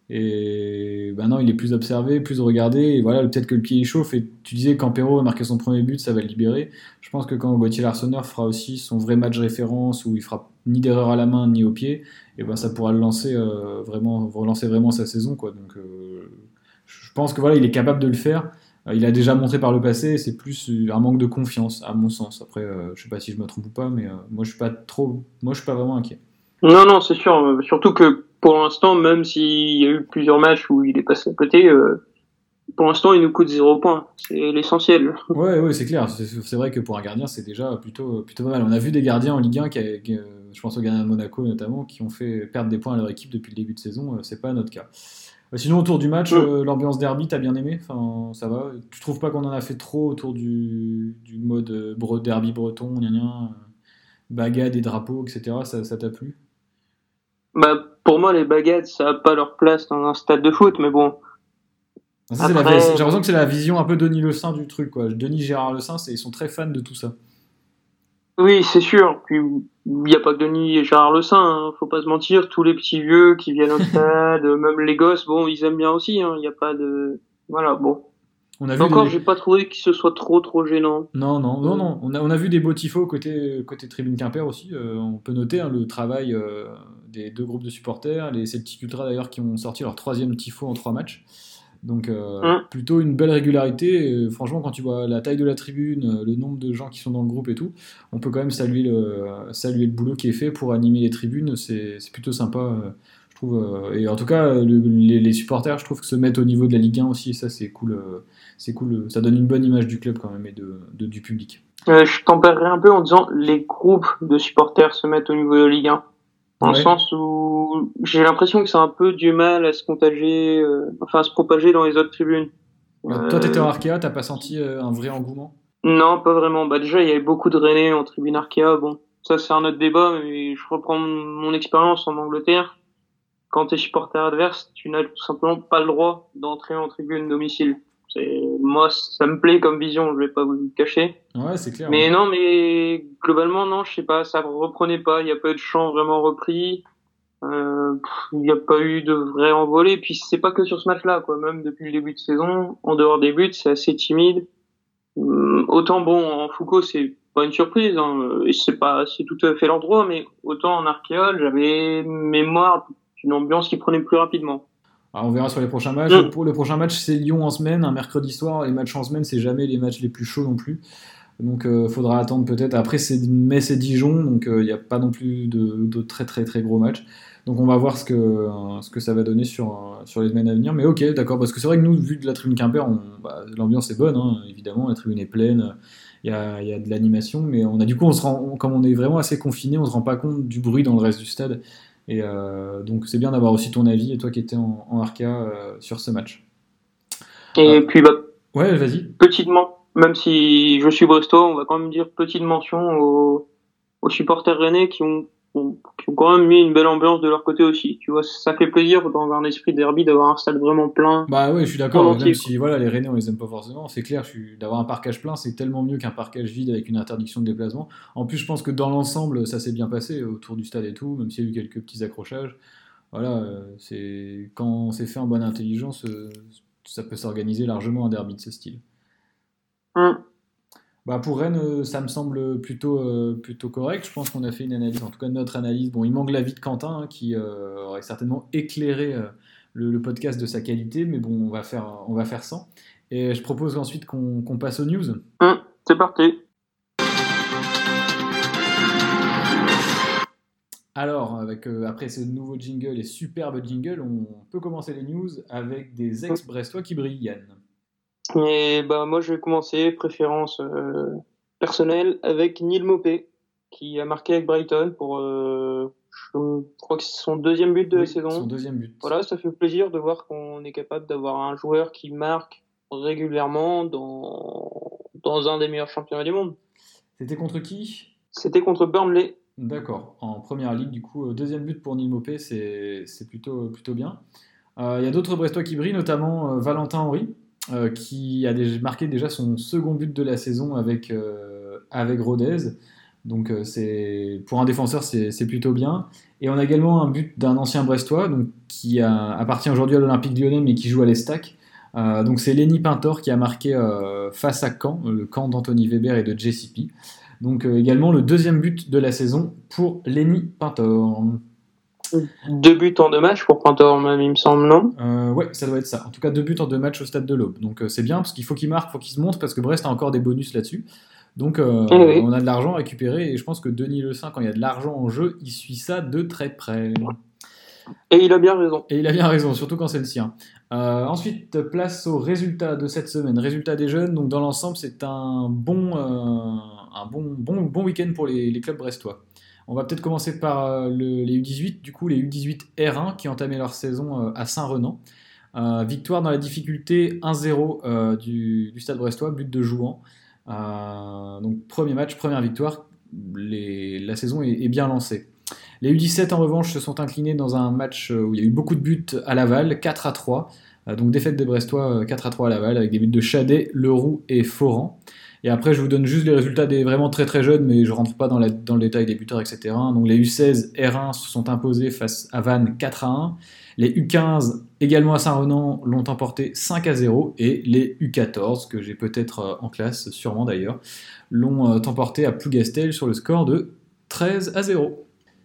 Et ben non, il est plus observé, plus regardé, et voilà, peut-être que le pied il chauffe, et tu disais quand Perrault va marquer son premier but, ça va le libérer. Je pense que quand Gauthier Larsonneur fera aussi son vrai match référence, où il fera ni d'erreur à la main, ni au pied, et ben ça pourra le lancer, euh, vraiment, relancer vraiment sa saison, quoi. Donc euh, je pense que voilà, il est capable de le faire, euh, il a déjà montré par le passé, et c'est plus un manque de confiance, à mon sens. Après, euh, je sais pas si je me trompe ou pas, mais euh, moi je suis pas trop, moi je suis pas vraiment inquiet. Non, non, c'est sûr, surtout que pour l'instant, même s'il y a eu plusieurs matchs où il est passé à côté, euh, pour l'instant, il nous coûte zéro point. C'est l'essentiel. Ouais, ouais, c'est clair. C'est, c'est vrai que pour un gardien, c'est déjà plutôt, plutôt pas mal. On a vu des gardiens en Ligue un, qui, qui, je pense aux gardiens de Monaco notamment, qui ont fait perdre des points à leur équipe depuis le début de saison. C'est pas notre cas. Sinon, autour du match, mmh. l'ambiance derby, t'as bien aimé? Enfin, ça va? Tu trouves pas qu'on en a fait trop autour du, du mode derby breton, gna gna, bagade et drapeaux, et cetera. Ça, ça t'a plu? Bah, pour moi, les bagades, ça n'a pas leur place dans un stade de foot, mais bon. Ça, Après... la, j'ai l'impression que c'est la vision un peu Denis Le Saint du truc, quoi. Denis Gérard Le Saint, ils sont très fans de tout ça. Oui, c'est sûr. Puis, il n'y a pas que Denis et Gérard Le Saint, hein. Faut pas se mentir. Tous les petits vieux qui viennent au stade, même les gosses, bon, ils aiment bien aussi, hein. Il n'y a pas de, voilà, bon. On a vu Encore, des... j'ai pas trouvé que ce soit trop, trop gênant. Non, non, non, non. On a, on a vu des beaux tifos côté, côté Tribune Quimper aussi. Euh, on peut noter hein, le travail euh, des deux groupes de supporters, les Celtic Ultra d'ailleurs qui ont sorti leur troisième tifo en trois matchs. Donc euh, mmh. plutôt une belle régularité. Et, franchement, quand tu vois la taille de la tribune, le nombre de gens qui sont dans le groupe et tout, on peut quand même saluer le, saluer le boulot qui est fait pour animer les tribunes. C'est, c'est plutôt sympa. Euh, je trouve, et en tout cas, le, les, les supporters, je trouve que se mettent au niveau de la Ligue un aussi, ça c'est cool. C'est cool. Ça donne une bonne image du club quand même et de, de du public. Euh, je tempérerais un peu en disant les groupes de supporters se mettent au niveau de la Ligue un. Dans ouais. le sens où j'ai l'impression que c'est un peu du mal à se contagier, euh, enfin à se propager dans les autres tribunes. Alors, toi, t'étais en Arkea, t'as pas senti euh, un vrai engouement? Non, pas vraiment. Bah déjà, il y avait beaucoup de Rennais en tribune Arkea. Bon, ça c'est un autre débat, mais je reprends mon expérience en Angleterre. Quand t'es supporter adverse, tu n'as tout simplement pas le droit d'entrer en tribune domicile. C'est, moi, ça me plaît comme vision, je vais pas vous le cacher. Ouais, c'est clair. Mais ouais. non, mais globalement, non, je sais pas, ça reprenait pas. Il y a pas eu de chants vraiment repris. Euh, pff, il n'y a pas eu de vrai envolée. Puis c'est pas que sur ce match-là, quoi. Même depuis le début de saison, en dehors des buts, c'est assez timide. Hum, autant bon, en Foucault, c'est pas une surprise, hein, et c'est pas, c'est tout à fait l'endroit, mais autant en Archéol, j'avais mémoire d'une ambiance qui prenait plus rapidement. Alors, on verra sur les prochains matchs. Mm. Pour le prochain match, c'est Lyon en semaine, un mercredi soir. Les matchs en semaine, c'est jamais les matchs les plus chauds non plus. Donc, il euh, faudra attendre peut-être. Après, c'est Metz et Dijon, donc il euh, n'y a pas non plus de, de très très très gros matchs. Donc, on va voir ce que, euh, ce que ça va donner sur, euh, sur les semaines à venir. Mais ok, d'accord, parce que c'est vrai que nous, vu de la tribune Quimper, on, bah, l'ambiance est bonne, hein, évidemment. La tribune est pleine, il y a, y a de l'animation, mais on a du coup, on se rend, on, comme on est vraiment assez confiné, on se rend pas compte du bruit dans le reste du stade. Et euh, donc, c'est bien d'avoir aussi ton avis, et toi qui étais en, en Arca euh, sur ce match. Et Ah. puis, bah, Ouais, vas-y. petitement, même si je suis brestois, on va quand même dire petite mention aux, aux supporters rennais qui ont, ont- qui ont quand même mis une belle ambiance de leur côté aussi. Tu vois, ça fait plaisir dans un esprit derby d'avoir un stade vraiment plein, Bah ouais, je suis d'accord, en même entier, si voilà, les Rennais on les aime pas forcément, c'est clair, je suis... d'avoir un parquage plein, c'est tellement mieux qu'un parquage vide avec une interdiction de déplacement. En plus, je pense que dans l'ensemble, ça s'est bien passé autour du stade et tout, même s'il y a eu quelques petits accrochages. Voilà, euh, c'est quand c'est fait en bonne intelligence, euh, ça peut s'organiser largement un derby de ce style. quoi. Hum. Bah pour Rennes, euh, ça me semble plutôt, euh, plutôt correct. Je pense qu'on a fait une analyse, en tout cas notre analyse. Bon, il manque l'avis de Quentin, hein, qui euh, aurait certainement éclairé euh, le, le podcast de sa qualité, mais bon, on va faire, on va faire sans. Et je propose ensuite qu'on qu'on passe aux news. Hum, c'est parti. Alors, avec, euh, après ce nouveau jingle et superbe jingle, on peut commencer les news avec des ex-brestois qui brillent, Yann. Et bah moi je vais commencer, préférence euh, personnelle, avec Neil Maupay, qui a marqué avec Brighton pour, euh, je crois que c'est son deuxième but de la Oui, son saison. deuxième but. Voilà, ça fait plaisir de voir qu'on est capable d'avoir un joueur qui marque régulièrement dans, dans un des meilleurs championnats du monde. C'était contre qui? C'était contre Burnley. D'accord, en première ligue, du coup, euh, deuxième but pour Neil Maupay, c'est c'est plutôt, plutôt bien. Euh, Il y a d'autres Brestois qui brillent, notamment euh, Valentin Henry, euh, qui a déjà marqué déjà son second but de la saison avec, euh, avec Rodez. Donc euh, c'est pour un défenseur, c'est c'est plutôt bien. Et on a également un but d'un ancien Brestois, donc, qui a- appartient aujourd'hui à l'Olympique Lyonnais, mais qui joue à l'Estac. Euh, donc c'est Lenny Pintor qui a marqué euh, face à Caen, le Caen d'Anthony Weber et de J C P. Donc euh, également le deuxième but de la saison pour Lenny Pintor. Deux buts en deux matchs pour Pintor, même, il me semble, non? Euh, ouais, ça doit être ça. En tout cas, deux buts en deux matchs au stade de l'Aube. Donc euh, c'est bien parce qu'il faut qu'il marque, il faut qu'il se montre parce que Brest a encore des bonus là-dessus. Donc euh, Eh oui. on a de l'argent à récupérer et je pense que Denis Le Saint, quand il y a de l'argent en jeu, il suit ça de très près. Et il a bien raison. Et il a bien raison, surtout quand c'est le sien. Euh, ensuite, place aux résultats de cette semaine. Résultats des jeunes. Donc dans l'ensemble, c'est un bon, euh, un bon, bon, bon week-end pour les, les clubs brestois. On va peut-être commencer par euh, le- les U dix-huit, du coup les U dix-huit R un qui entamaient leur saison euh, à Saint-Renan. Euh, victoire dans la difficulté un zéro euh, du, du Stade Brestois, but de Jouan. Euh, donc premier match, première victoire, les- la saison est, est bien lancée. Les U dix-sept en revanche se sont inclinés dans un match euh, où il y a eu beaucoup de buts à Laval, quatre à trois. Euh, donc défaite des Brestois euh, quatre à trois à Laval avec des buts de Chadet, Leroux et Foran. Et après, je vous donne juste les résultats des vraiment très très jeunes, mais je rentre pas dans, la- dans le détail des buteurs, et cetera. Donc les U seize R un se sont imposés face à Vannes quatre à un. Les U quinze, également à Saint-Renan, l'ont emporté cinq à zéro. Et les U quatorze, que j'ai peut-être euh, en classe, sûrement d'ailleurs, l'ont euh, emporté à Plougastel sur le score de treize à zéro.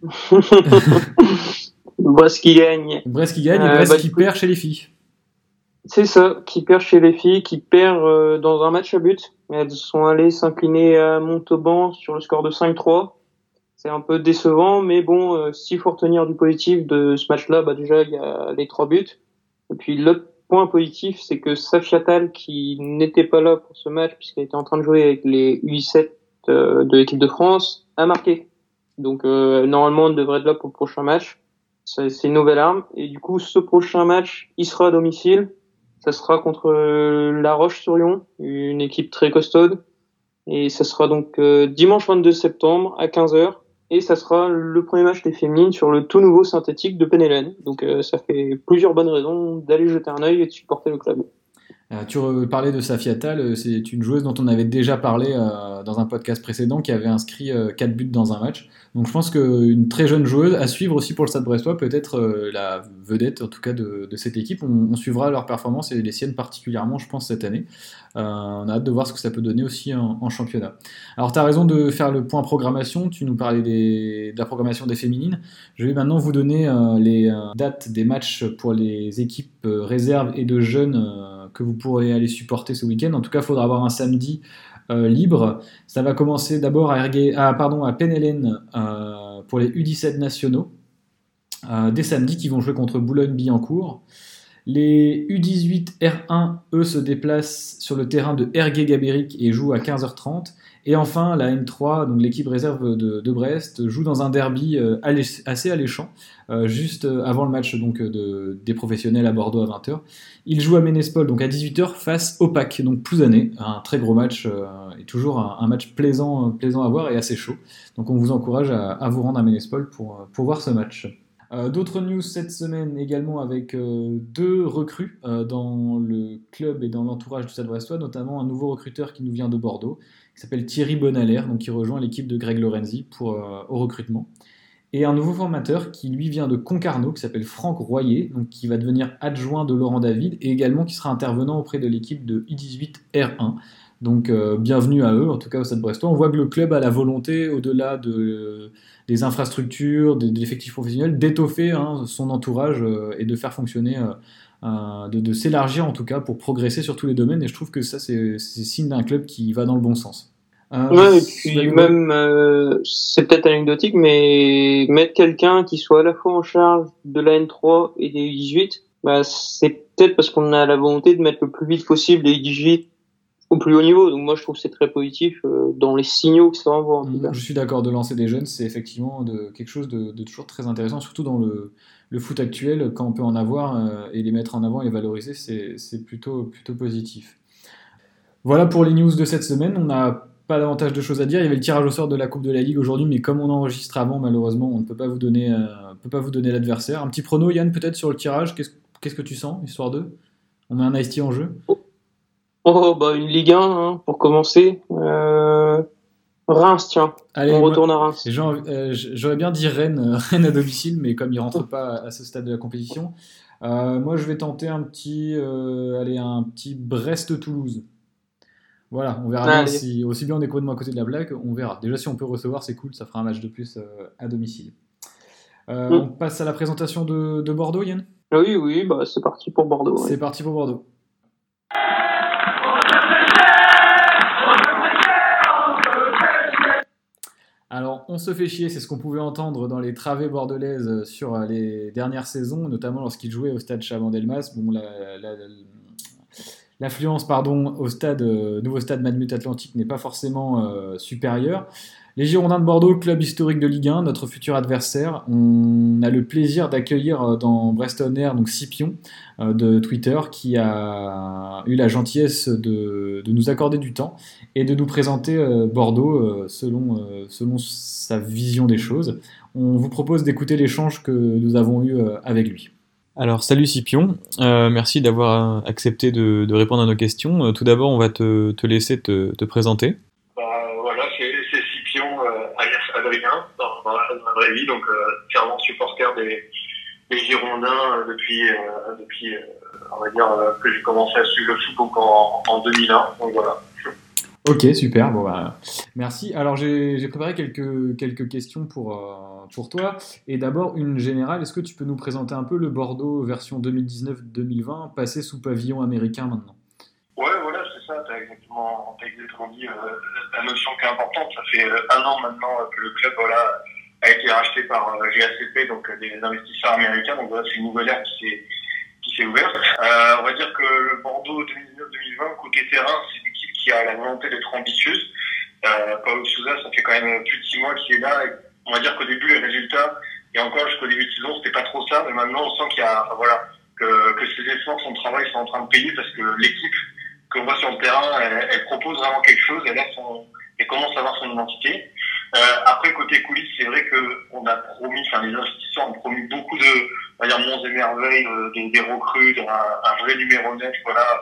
Brest qui gagne. Brest qui gagne et Euh, Brest bah, qui du coup, perd chez les filles. c'est ça, qui perd chez les filles, qui perd euh, dans un match à but. Elles sont allées s'incliner à Montauban sur le score de cinq trois. C'est un peu décevant, mais bon, euh, s'il faut retenir du positif de ce match-là, bah déjà il y a les trois buts. Et puis l'autre point positif, c'est que Safia Tal, qui n'était pas là pour ce match puisqu'elle était en train de jouer avec les U dix-sept euh, de l'équipe de France, a marqué. Donc euh, normalement, elle devrait être là pour le prochain match. C'est c'est une nouvelle arme. Et du coup, ce prochain match, il sera à domicile. Ça sera contre euh, La Roche-sur-Yon, une équipe très costaude. Et ça sera donc euh, dimanche vingt-deux septembre à quinze heures. Et ça sera le premier match des féminines sur le tout nouveau synthétique de Pen-et-Laine. Donc euh, ça fait plusieurs bonnes raisons d'aller jeter un œil et de supporter le club. Euh, tu parlais de Safia Tal, c'est une joueuse dont on avait déjà parlé euh, dans un podcast précédent qui avait inscrit euh, quatre buts dans un match. Donc je pense qu'une très jeune joueuse à suivre aussi pour le Stade Brestois, peut-être euh, la vedette en tout cas de, de cette équipe. On, on suivra leur performance et les siennes particulièrement, je pense, cette année. Euh, on a hâte de voir ce que ça peut donner aussi en, en championnat. Alors tu as raison de faire le point programmation, tu nous parlais des, de la programmation des féminines. Je vais maintenant vous donner euh, les euh, dates des matchs pour les équipes euh, réserves et de jeunes euh, que vous pourrez aller supporter ce week-end. En tout cas, il faudra avoir un samedi euh, libre. Ça va commencer d'abord à, Ergué, à, pardon, à Pen-Hélène euh, pour les U dix-sept nationaux, euh, des samedis qui vont jouer contre Boulogne-Billancourt. Les U dix-huit R un, eux, se déplacent sur le terrain de Ergué-Gabéric et jouent à quinze heures trente. Et enfin, la N trois, donc l'équipe réserve de, de Brest, joue dans un derby euh, assez alléchant, euh, juste avant le match donc, de, des professionnels à Bordeaux à vingt heures. Ils jouent à Ménespol donc à dix-huit heures face au P A C, donc Plouzané, un très gros match euh, et toujours un, un match plaisant, plaisant à voir et assez chaud. Donc on vous encourage à, à vous rendre à Ménespol pour, pour voir ce match. Euh, d'autres news cette semaine également avec euh, deux recrues euh, dans le club et dans l'entourage du Stade Brestois, notamment un nouveau recruteur qui nous vient de Bordeaux, qui s'appelle Thierry Bonalaire, donc qui rejoint l'équipe de Greg Lorenzi pour, euh, au recrutement. Et un nouveau formateur qui lui vient de Concarneau, qui s'appelle Franck Royer, donc qui va devenir adjoint de Laurent David, et également qui sera intervenant auprès de l'équipe de U dix-huit R un. Donc euh, bienvenue à eux, en tout cas au Stade Brestois. On voit que le club a la volonté, au-delà de, euh, des infrastructures, de, de l'effectif professionnel, d'étoffer hein, son entourage euh, et de faire fonctionner, euh, euh, de, de s'élargir en tout cas pour progresser sur tous les domaines. Et je trouve que ça, c'est, c'est signe d'un club qui va dans le bon sens. Euh, ouais, et puis même, euh, c'est peut-être anecdotique, mais mettre quelqu'un qui soit à la fois en charge de la N trois et des U dix-huit, bah, c'est peut-être parce qu'on a la volonté de mettre le plus vite possible les U dix-huit au plus haut niveau. Donc moi, je trouve que c'est très positif euh, dans les signaux que ça envoie, en tout cas. Je suis d'accord, de lancer des jeunes, c'est effectivement de, quelque chose de, de toujours très intéressant, surtout dans le, le foot actuel, quand on peut en avoir euh, et les mettre en avant et les valoriser, c'est, c'est plutôt, plutôt positif. Voilà pour les news de cette semaine. On n'a pas davantage de choses à dire. Il y avait le tirage au sort de la Coupe de la Ligue aujourd'hui, mais comme on enregistre avant, malheureusement, on ne peut pas vous donner, euh, peut pas vous donner l'adversaire. Un petit prono, Yann, peut-être sur le tirage. Qu'est-ce, qu'est-ce que tu sens, histoire de On met un ice-tea en jeu. Oh, bah une Ligue un, hein, pour commencer. Euh... Reims, tiens. Allez, on retourne moi, à Reims. Euh, j'aurais bien dit Rennes, euh, Rennes à domicile, mais comme ils ne rentrent pas à ce stade de la compétition, euh, moi je vais tenter un petit, euh, allez, un petit Brest-Toulouse. Voilà, on verra bien si, aussi bien on est complètement à côté de la blague, on verra. Déjà, si on peut recevoir, c'est cool, ça fera un match de plus euh, à domicile. Euh, mm. On passe à la présentation de, de Bordeaux, Yann ? Oui, oui, bah, c'est parti pour Bordeaux. C'est ouais. parti pour Bordeaux. Alors, on se fait chier, c'est ce qu'on pouvait entendre dans les travées bordelaises sur les dernières saisons, notamment lorsqu'ils jouaient au stade Chaban-Delmas. Bon, la, la, la, l'affluence pardon, au stade, euh, nouveau stade Matmut Atlantique n'est pas forcément euh, supérieure. Les Girondins de Bordeaux, club historique de Ligue un, notre futur adversaire, on a le plaisir d'accueillir dans Brest On Air donc Scipion euh, de Twitter qui a eu la gentillesse de, de nous accorder du temps et de nous présenter euh, Bordeaux euh, selon, euh, selon sa vision des choses. On vous propose d'écouter l'échange que nous avons eu euh, avec lui. Alors, salut Scipion, euh, merci d'avoir accepté de, de répondre à nos questions. Euh, tout d'abord, on va te, te laisser te, te présenter. Bah, voilà, c'est, c'est Scipion, euh, alias Adrien, dans, dans, la, dans la vraie vie, donc euh, fervent supporter des, des Girondins euh, depuis, euh, depuis euh, on va dire, euh, que j'ai commencé à suivre le foot donc en, en deux mille un, donc voilà. Ok, super, bon bah, merci. Alors j'ai, j'ai préparé quelques, quelques questions pour, euh, pour toi. Et d'abord, une générale, est-ce que tu peux nous présenter un peu le Bordeaux version deux mille dix-neuf deux mille vingt, passé sous pavillon américain maintenant ? Ouais, voilà, c'est ça, t'as exactement, t'as exactement dit euh, la notion qui est importante. Ça fait un an maintenant que le club voilà, a été racheté par euh, G A C P, donc des investisseurs américains. Donc voilà, c'est une nouvelle ère qui s'est, qui s'est ouverte. Euh, on va dire que le Bordeaux deux mille dix-neuf deux mille vingt, côté terrain, c'est une équipe qui a la volonté d'être ambitieuse. Euh, Paulo Sousa, ça fait quand même plus de six mois qu'il est là. Et on va dire qu'au début, les résultats, et encore jusqu'au début de saison, c'était pas trop ça. Mais maintenant, on sent qu'il y a, enfin, voilà, que, que ses efforts, son travail sont en train de payer parce que l'équipe qu'on voit sur le terrain, elle, elle propose vraiment quelque chose. Elle a son, elle commence à avoir son identité. Euh, après, côté coulisses, c'est vrai que on a promis, enfin, les investisseurs ont promis beaucoup de, on va dire, monts et merveilles, euh, des, des recrues, un, un vrai numéro neuf, voilà,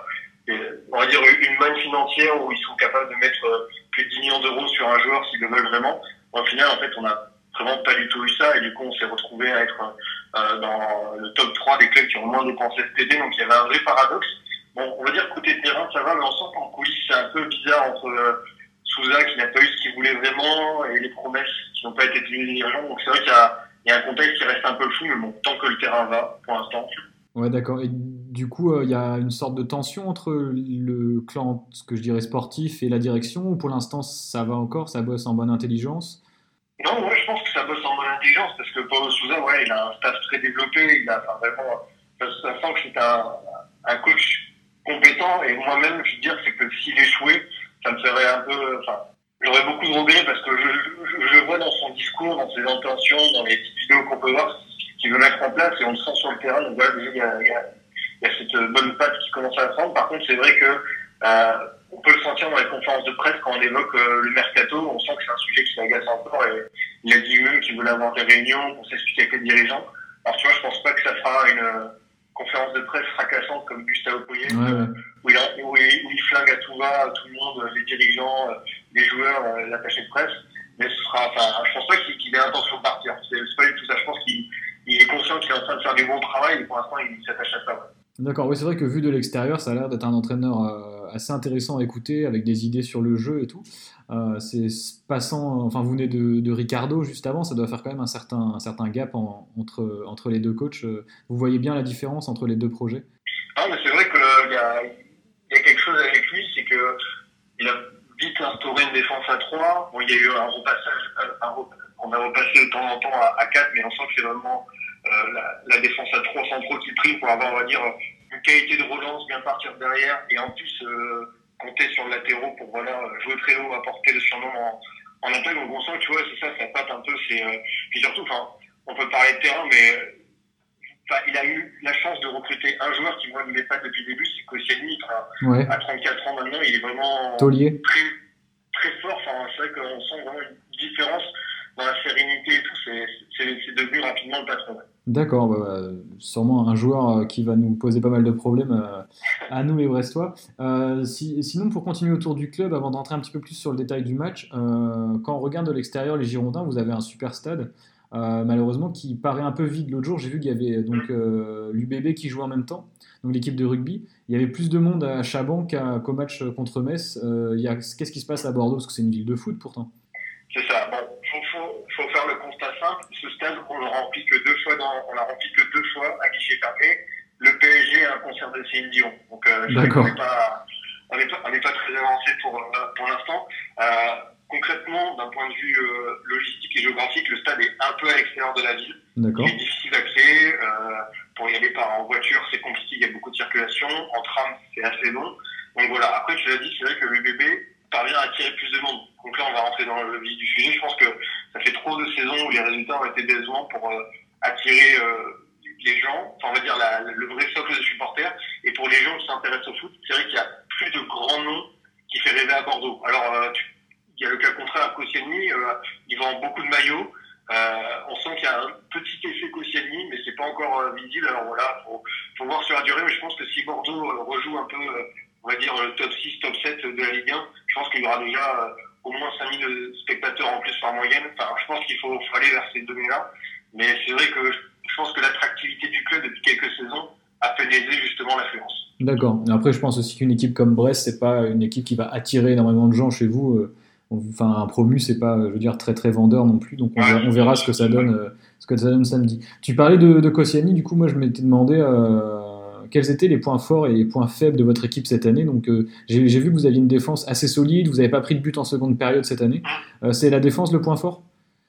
on va dire, une manne financière où ils sont capables de mettre plus de dix millions d'euros sur un joueur s'ils le veulent vraiment. Au final, en fait, on n'a vraiment pas du tout eu ça et du coup, on s'est retrouvé à être euh, dans le top trois des clubs qui ont moins dépensé cet été. Donc, il y avait un vrai paradoxe. Bon, on va dire côté terrain, ça va, mais on sent qu'en coulisses, c'est un peu bizarre entre euh, Sousa qui n'a pas eu ce qu'il voulait vraiment et les promesses qui n'ont pas été tenues des dirigeants. Donc, c'est vrai qu'il y a, il y a un contexte qui reste un peu flou, mais bon, tant que le terrain va, pour l'instant. Ouais, d'accord. Et du coup, euh, il y a une sorte de tension entre le clan, ce que je dirais sportif, et la direction, ou pour l'instant, ça va encore, ça bosse en bonne intelligence? Non, ouais, je pense que ça bosse en bonne intelligence parce que Paulo Sousa, ouais, il a un staff très développé, il a enfin, vraiment, ça, ça sent que c'est un, un coach compétent et moi-même, je veux dire, c'est que s'il échouait, ça me ferait un peu, enfin, j'aurais beaucoup de regrets parce que je, je, je vois dans son discours, dans ses intentions, dans les petites vidéos qu'on peut voir, ce qu'il veut mettre en place et on le sent sur le terrain. Donc voilà, déjà, il y a, il y a, il y a cette bonne patte qui commence à prendre. Par contre, c'est vrai que euh, on peut le sentir dans les conférences de presse quand on évoque euh, le mercato. On sent que c'est un sujet qui l'agace encore et il a dit eux qu'il veut avoir des réunions pour s'expliquer avec les dirigeants. Alors tu vois, je pense pas que ça fera une euh, conférence de presse fracassante comme Gustavo Poyet, Ouais, ouais. où, il a, où, il, où il flingue à tout va, tout le monde, les dirigeants, les joueurs, euh, l'attaché de presse. Mais ce sera, enfin, je pense pas qu'il, qu'il ait l'intention de partir. C'est, c'est pas du tout ça. Je pense qu'il il est conscient qu'il est en train de faire du bon travail et pour l'instant, il s'attache à ça. Ouais. D'accord, oui, c'est vrai que vu de l'extérieur, ça a l'air d'être un entraîneur euh, assez intéressant à écouter, avec des idées sur le jeu et tout. Euh, c'est passant, enfin, vous venez de, de Ricardo juste avant, ça doit faire quand même un certain, un certain gap en, entre, entre les deux coachs. Vous voyez bien la différence entre les deux projets? Ah, mais c'est vrai qu'il y a, y a quelque chose avec lui, c'est que il a vite instauré une défense à trois. Bon, il y a eu un repassage, un, un, on a repassé de temps en temps à, à quatre, mais on sent que c'est vraiment euh, la, la défense à trois centraux qui prime pour avoir, on va dire, une qualité de relance, bien partir derrière, et en plus euh, compter sur le latéraux pour voilà, jouer très haut, apporter le surnom en, en attaque. Donc on sent, tu vois, c'est ça, ça patte un peu. C'est, euh, puis surtout, enfin, on peut parler de terrain, mais enfin, il a eu la chance de recruter un joueur qui, moi, ne l'est pas depuis le début, c'est Koscielny. Enfin, Ouais. à trente-quatre ans maintenant, il est vraiment Taulier. très, très fort. Enfin, c'est vrai qu'on sent vraiment une différence dans la sérénité et tout. C'est, c'est, c'est devenu rapidement le patron. D'accord, bah, sûrement un joueur qui va nous poser pas mal de problèmes euh, à nous les Brestois. Euh, si, sinon, pour continuer autour du club, avant d'entrer un petit peu plus sur le détail du match, euh, quand on regarde de l'extérieur les Girondins, vous avez un super stade, euh, malheureusement qui paraît un peu vide. L'autre jour, j'ai vu qu'il y avait donc euh, l'U B B qui jouait en même temps, donc l'équipe de rugby. Il y avait plus de monde à Chaban qu'à, qu'au match contre Metz. Euh, il y a, qu'est-ce qui se passe à Bordeaux? Parce que c'est une ville de foot pourtant. C'est ça. Bon, faut, faut, faut faire le constat simple. Ce stade, on le remplit que deux fois dans, on l'a rempli que deux fois à guichet fermé. Le P S G a un concert de Céline Dion. Donc, euh, D'accord. on n'est pas, on n'est pas, on n'est pas très avancé pour, euh, pour l'instant. Euh, concrètement, d'un point de vue euh, logistique et géographique, le stade est un peu à l'extérieur de la ville. D'accord. Il est difficile d'accès. Euh, pour y aller par en voiture, c'est compliqué. Il y a beaucoup de circulation. En tram, c'est assez long. Donc voilà. Après, tu l'as dit, c'est vrai que l'U B B parvient à attirer plus de monde. Donc là, on va rentrer dans le vif du sujet. Je pense que ça fait trop de saisons où les résultats ont été décevants pour euh, attirer euh, les gens, enfin on va dire la, le vrai socle de supporters. Et pour les gens qui s'intéressent au foot, c'est vrai qu'il y a plus de grands noms qui fait rêver à Bordeaux. Alors, euh, tu, il y a le cas contraire à Koscielny, euh, il vend beaucoup de maillots. Euh, on sent qu'il y a un petit effet Koscielny, mais c'est pas encore euh, visible. Alors voilà, faut, faut voir sur la durée. Mais je pense que si Bordeaux euh, rejoue un peu, euh, on va dire, le top six, top sept de la Ligue un, je pense qu'il y aura déjà euh, au moins cinq mille spectateurs en plus par moyenne. Enfin, je pense qu'il faut, faut aller vers ces données-là. Mais c'est vrai que je pense que l'attractivité du club depuis quelques saisons a pénalisé justement l'affluence. D'accord. Après, je pense aussi qu'une équipe comme Brest, c'est pas une équipe qui va attirer énormément de gens chez vous. Euh, Enfin, un promu, c'est pas, je veux dire, très très vendeur non plus. Donc, on, verra, on verra ce que ça donne, euh, ce que ça donne samedi. Tu parlais de, de Koscielny. Du coup, moi, je m'étais demandé euh, quels étaient les points forts et les points faibles de votre équipe cette année. Donc, euh, j'ai, j'ai vu que vous aviez une défense assez solide. Vous n'avez pas pris de but en seconde période cette année. Euh, c'est la défense le point fort?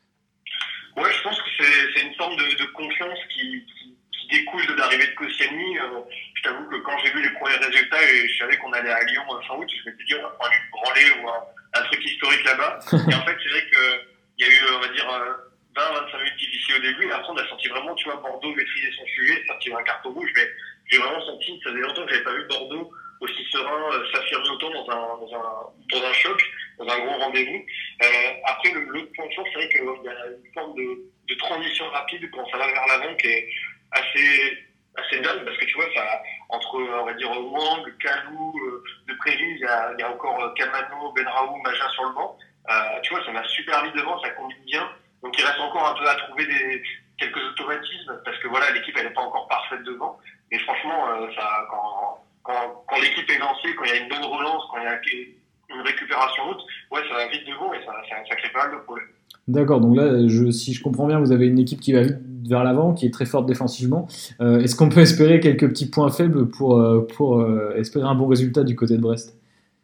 Ouais, je pense que c'est, c'est une forme de, de confiance qui, qui, qui découle de l'arrivée de Koscielny. Euh, je t'avoue que quand j'ai vu les premiers résultats et je savais qu'on allait à Lyon fin août, je m'étais dit on va prendre une branlée ou un, un truc historique là-bas. Et en fait, c'est vrai qu'il y a eu, on va dire, vingt à vingt-cinq minutes difficiles au début. Et après, on a senti vraiment, tu vois, Bordeaux maîtriser son sujet, sortir un carton rouge. Mais j'ai vraiment senti, ça faisait longtemps que j'avais pas vu Bordeaux aussi serein, euh, s'affirmer autant dans un, dans un, dans un choc, dans un gros rendez-vous. Euh, après, le, l'autre point fort, c'est vrai qu'il y a une forme de, de transition rapide quand ça va vers l'avant qui est assez, assez dingue parce que tu vois, ça, entre, on va dire, Wang, Kalou, euh, De Préville, il y a, il y a encore euh, Kamano, Benraou, Maja sur le banc. Euh, tu vois, ça va super vite devant, ça combine bien. Donc il reste encore un peu à trouver des, quelques automatismes parce que voilà, l'équipe elle n'est pas encore parfaite devant. Mais franchement, euh, ça, quand, quand, quand l'équipe est lancée, quand il y a une bonne relance, quand il y a une récupération haute, ouais, ça va vite devant et ça, ça, ça crée pas mal de problèmes. D'accord, donc là, je, si je comprends bien, vous avez une équipe qui va vite vers l'avant, qui est très forte défensivement. Euh, est-ce qu'on peut espérer quelques petits points faibles pour, euh, pour euh, espérer un bon résultat du côté de Brest?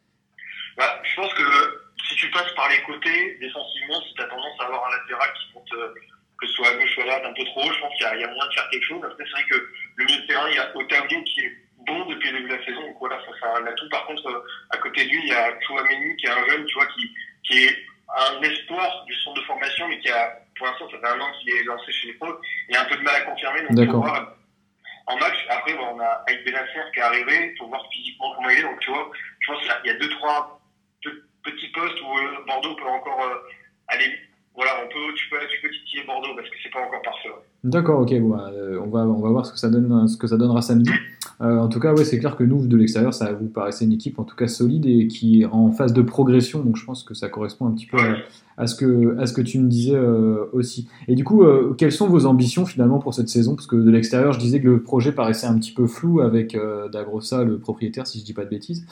Bah, je pense que si tu passes par les côtés, défensivement, si tu as tendance à avoir un latéral qui monte, euh, que ce soit à gauche ou à droite, un peu trop haut, je pense qu'il y a, il y a moyen de faire quelque chose. Après, c'est vrai que le milieu de terrain, il y a Otavio qui est bon depuis le début de la saison, donc voilà, ça c'est un atout. Par contre, euh, à côté de lui, il y a Chouameni qui est un jeune, tu vois, qui, qui est un espoir du centre de formation, mais qui a, pour l'instant, ça fait un an qu'il est lancé chez les pros. Il a un peu de mal à confirmer, donc D'accord. faut voir en match. Après, bon, on a Aïd Benasser qui est arrivé, faut voir physiquement comment il est. Donc, tu vois, je pense qu'il y a, il y a deux, trois petits postes où euh, Bordeaux peut encore euh, aller. Voilà, on peut, tu peux, tu peux titiller Bordeaux parce que c'est pas encore parfait. Ouais. D'accord, ok, bon, euh, on, va, on va voir ce que ça, donne, ce que ça donnera samedi. Euh, en tout cas, ouais, c'est clair que nous, de l'extérieur, ça vous paraissait une équipe en tout cas solide et qui est en phase de progression, donc je pense que ça correspond un petit peu Ouais. à, à, ce, que, à ce que tu me disais euh, aussi. Et du coup, euh, quelles sont vos ambitions finalement pour cette saison? Parce que de l'extérieur, je disais que le projet paraissait un petit peu flou avec euh, Dagrossa, le propriétaire, si je dis pas de bêtises.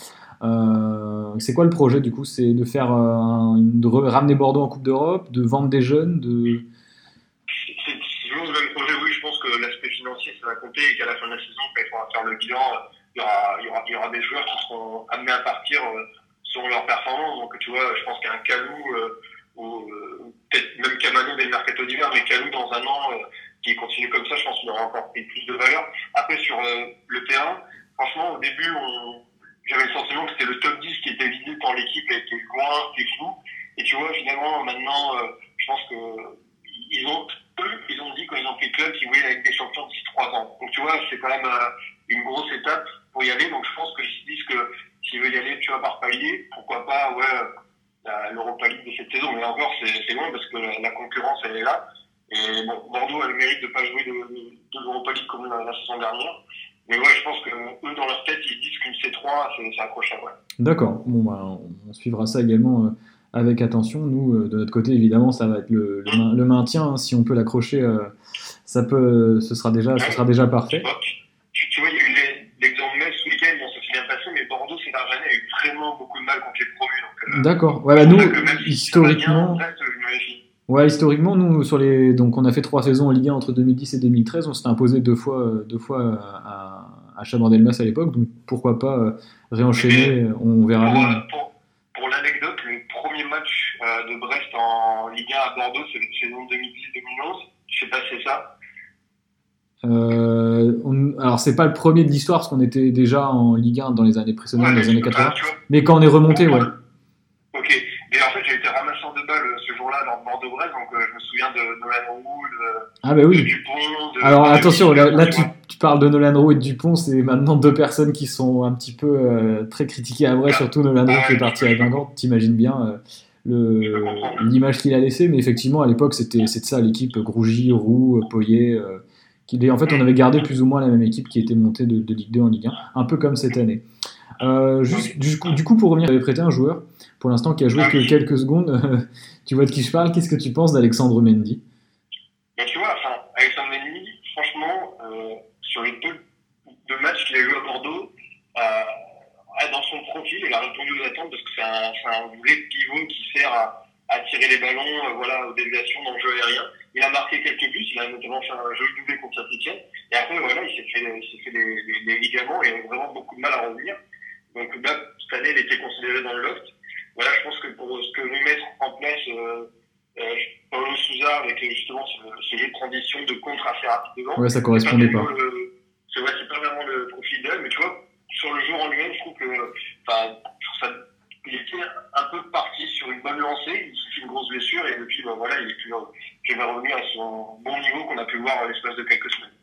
Euh, c'est quoi le projet du coup? C'est de faire euh, un, de ramener Bordeaux en Coupe d'Europe, de vendre des jeunes, de... C'est toujours le même projet, oui. Je pense que l'aspect financier, ça va compter et qu'à la fin de la saison, quand il faudra faire le bilan, il y aura, il y aura, il y aura des joueurs qui seront amenés à partir euh, selon leur performance. Donc, tu vois, je pense qu'il y a un Kalou, euh, ou euh, peut-être même Kamano dès le mercato d'hiver, mais Kalou dans un an, euh, qui continue comme ça, je pense qu'il aura encore pris plus de valeur. Après, sur euh, le terrain, franchement, au début, on, j'avais le sentiment que c'était le top dix qui était visé quand l'équipe était loin, c'était flou. Et tu vois, finalement, maintenant, euh, je pense que ils ont, eux, ils ont dit quand ils ont pris le club qu'ils voulaient la Ligue des Champions d'ici trois ans. Donc tu vois, c'est quand même euh, une grosse étape pour y aller. Donc je pense qu'ils se disent que s'ils veulent y aller, tu vois, par palier, pourquoi pas, ouais, l'Europa League de cette saison. Mais encore, c'est, c'est loin parce que la, la concurrence, elle est là. Et bon, Bordeaux a le mérite de ne pas jouer de, de, de l'Europa League comme la, la saison dernière. Mais ouais, je pense que eux, dans leur tête, ils disent qu'une C trois, c'est, c'est accrochable. Ouais. D'accord. Bon, bah, on, on suivra ça également euh, avec attention. Nous, euh, de notre côté, évidemment, ça va être le, le, main, le maintien. Hein. Si on peut l'accrocher, euh, ça peut, ce sera déjà, ouais. ce sera déjà parfait. Tu, tu vois, il y a eu les, l'exemple même ce week-end, bon, ça s'est bien passé, mais Bordeaux ces dernières années a eu vraiment beaucoup de mal contre les promus. Donc, euh, d'accord. Ouais, bah, nous, historiquement. Bien, reste, Ouais, historiquement, nous, sur les, donc on a fait trois saisons en Ligue un entre deux mille dix et deux mille treize. On s'était imposé deux fois, deux fois à, à Chabandelmas à l'époque. Donc pourquoi pas euh, réenchaîner, mais, on verra pour, bien. Pour, pour l'anecdote, le premier match euh, de Brest en Ligue un à Bordeaux, c'est la saison deux mille dix deux mille onze. Je sais pas si c'est ça. Euh, on, alors c'est pas le premier de l'histoire parce qu'on était déjà en Ligue un dans les années précédentes, ouais, dans les années quatre-vingts. Ah, mais quand on est remonté, ouais. Ok. Et en fait, j'ai été ramasseur de balles ce jour-là dans Bordeaux-Brest, donc euh, je me souviens de Nolan Roux, de, ah bah oui. de Dupont. De, alors de attention, Dupont, là, là tu, tu parles de Nolan Roux et de Dupont, c'est maintenant deux personnes qui sont un petit peu euh, très critiquées à Brest, ah, surtout Nolan Roux ah, qui est parti à Guingamp. T'imagines bien euh, le, l'image qu'il a laissée, mais effectivement à l'époque c'était, c'était ça l'équipe Grougy, Roux, Poyet. Euh, qui, en fait, on avait gardé plus ou moins la même équipe qui était montée de, de Ligue deux en Ligue un, un peu comme cette année. Euh, juste, du, coup, du coup, pour revenir, j'avais prêté un joueur, pour l'instant, qui a joué que quelques secondes. Tu vois de qui je parle? Qu'est-ce que tu penses d'Alexandre Mendy? Ben, tu vois, enfin, Alexandre Mendy, franchement, euh, sur les deux, deux matchs qu'il a eu à Bordeaux, euh, dans son profil, il a répondu aux attentes parce que c'est un, c'est un vrai pivot qui sert à, à tirer les ballons, euh, voilà, aux déviations dans le jeu aérien. Il a marqué quelques buts, il a notamment fait un joli doublé contre Saint-Etienne. Et après, voilà, il s'est fait, il s'est fait des, des, des ligaments et il a vraiment beaucoup de mal à revenir. Donc là, cette année, il était considéré dans le loft. Voilà, je pense que pour ce que veut mettre en place euh, euh, Paulo Sousa avec justement ce, ce jeu de transition de contre assez rapide devant. Ouais, ça correspondait pas. pas. Le, c'est, ouais, c'est pas vraiment le profil idéal, mais tu vois, sur le jeu en lui-même, je trouve que, enfin, ça, il était un peu parti sur une bonne lancée, il suffit une grosse blessure et depuis, ben voilà, il est plus, il est revenu à son bon niveau qu'on a pu voir à l'espace de quelques semaines.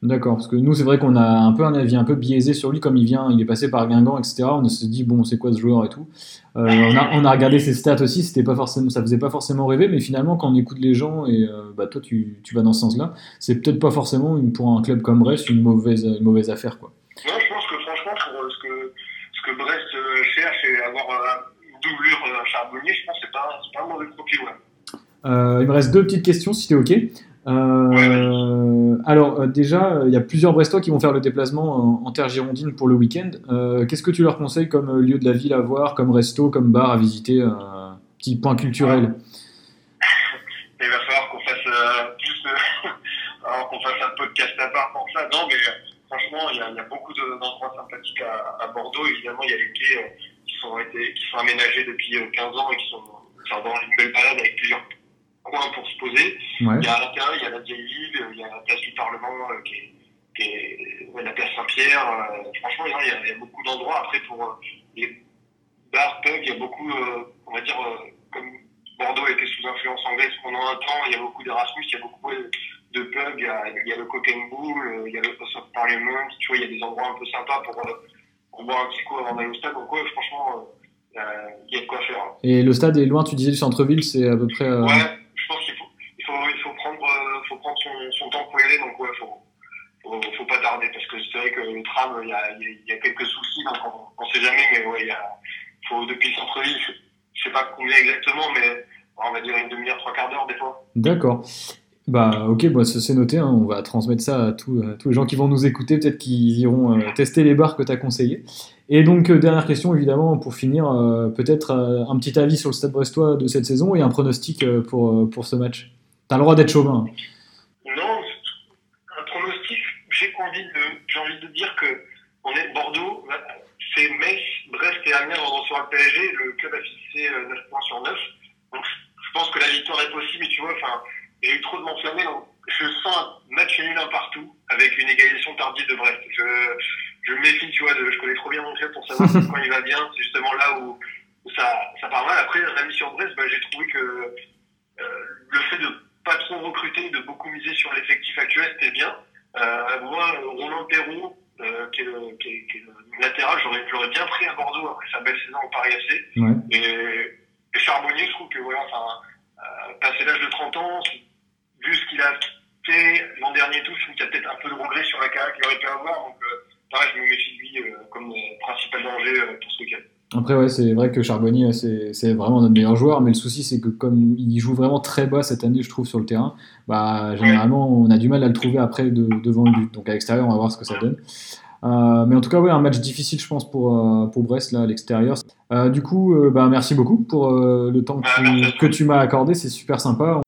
D'accord, parce que nous, c'est vrai qu'on a un peu un avis un peu biaisé sur lui, comme il vient, il est passé par Guingamp, et cetera. On se dit, bon, c'est quoi ce joueur et tout. Euh, on a, on a regardé ses stats aussi, c'était pas forcément, ça faisait pas forcément rêver, mais finalement, quand on écoute les gens, et euh, bah, toi, tu, tu vas dans ce sens-là, c'est peut-être pas forcément, une, pour un club comme Brest, une mauvaise, une mauvaise affaire, quoi. Non, je pense que franchement, pour euh, ce que, ce que Brest euh, cherche et avoir euh, une doublure euh, Charbonnier, je pense que c'est pas, c'est pas un mauvais profil, ouais. Euh, il me reste deux petites questions, si t'es OK. Euh, Ouais, alors, euh, déjà, il y a plusieurs Brestois qui vont faire le déplacement en, en terre girondine pour le week-end. Euh, qu'est-ce que tu leur conseilles comme euh, lieu de la ville à voir, comme resto, comme bar à visiter, euh, petit point culturel? il va falloir qu'on fasse euh, plus, euh, alors qu'on fasse un podcast à part pour ça. Non, mais euh, franchement, il y a, il y a beaucoup de- d'endroits sympathiques à, à Bordeaux. Évidemment, il y a les quais euh, qui sont été, qui sont aménagés depuis euh, quinze ans et qui sont, qui sont dans une belle balade avec plusieurs coins pour se poser. Ouais. Il y a à l'intérieur, il y a la vieille ville, il y a la place du Parlement, euh, qui est, qui est ouais, la place Saint-Pierre. Euh, franchement, il y, a, il y a beaucoup d'endroits. Après, pour euh, les bars, pubs, il y a beaucoup, euh, on va dire, euh, comme Bordeaux était sous influence anglaise pendant un temps, il y a beaucoup d'Erasmus, il y a beaucoup euh, de pubs, il y a, il y a le Cock and Bull, euh, il y a le House of Parliament, tu vois, il y a des endroits un peu sympas pour, euh, pour boire un petit coup avant d'aller au stade. Donc, ouais, franchement, euh, euh, il y a de quoi faire. Hein. Et le stade est loin, tu disais, du centre-ville, c'est à peu près... euh, Ouais, je pense qu'il faut, il faut, il faut prendre, euh, faut prendre son, son temps pour y aller, donc ouais, faut, faut, faut pas tarder, parce que c'est vrai que le tram, il y a, il y a, il y a quelques soucis, donc on, on sait jamais, mais ouais, il y a, faut, depuis le centre-ville, je, je sais pas combien exactement, mais on va dire une demi-heure, trois quarts d'heure des fois. D'accord. Bah, ok, bah, c'est c'est noté, hein, on va transmettre ça à, tous à tous les gens qui vont nous écouter, peut-être qu'ils iront euh, tester les bars que tu as conseillés. Et donc, euh, dernière question, évidemment, pour finir, euh, peut-être euh, un petit avis sur le Stade Brestois de cette saison et un pronostic euh, pour, euh, pour ce match. T'as le droit d'être chauvin. Non, un pronostic, j'ai envie de, j'ai envie de dire que on est Bordeaux, c'est Metz, Brest et Amiens vont recevoir le P S G, le club a fixé euh, neuf points sur neuf. Donc, je pense que la victoire est possible, mais tu vois, enfin, il y a eu trop de m'enflammer, donc je sens un match nul un partout avec une égalisation tardive de Brest. Je, je me méfie, tu vois, de, je connais trop bien mon club pour savoir quand il va bien. C'est justement là où, où ça, ça part mal. Après, un ami sur Brest, bah, j'ai trouvé que euh, le fait de pas trop recruter, de beaucoup miser sur l'effectif actuel, c'était bien. Euh, moi, Romain Perrault, euh, qui, est le, qui, est, qui est le latéral, j'aurais, j'aurais bien pris à Bordeaux après sa belle saison au Paris F C. Ouais. Et, et Charbonnier, je trouve que voilà, enfin, euh, passé l'âge de trente ans, vu ce qu'il a fait l'an dernier, tout, je trouve qu'il y a peut-être un peu de regret sur la carrière qu'il aurait pu avoir. Donc, euh, pareil, je me méfie de lui euh, comme euh, principal danger euh, pour ce week-end. Après, ouais, c'est vrai que Charbonnier, c'est c'est vraiment notre meilleur joueur, mais le souci, c'est que comme il joue vraiment très bas cette année, je trouve, sur le terrain, bah, généralement, on a du mal à le trouver après de, devant le but. Donc, à l'extérieur, on va voir ce que ça donne. Euh, mais en tout cas, ouais, un match difficile, je pense, pour, euh, pour Brest, là, à l'extérieur. Euh, du coup, euh, bah, merci beaucoup pour euh, le temps que Ah, merci à tu, toi. que tu m'as accordé, c'est super sympa.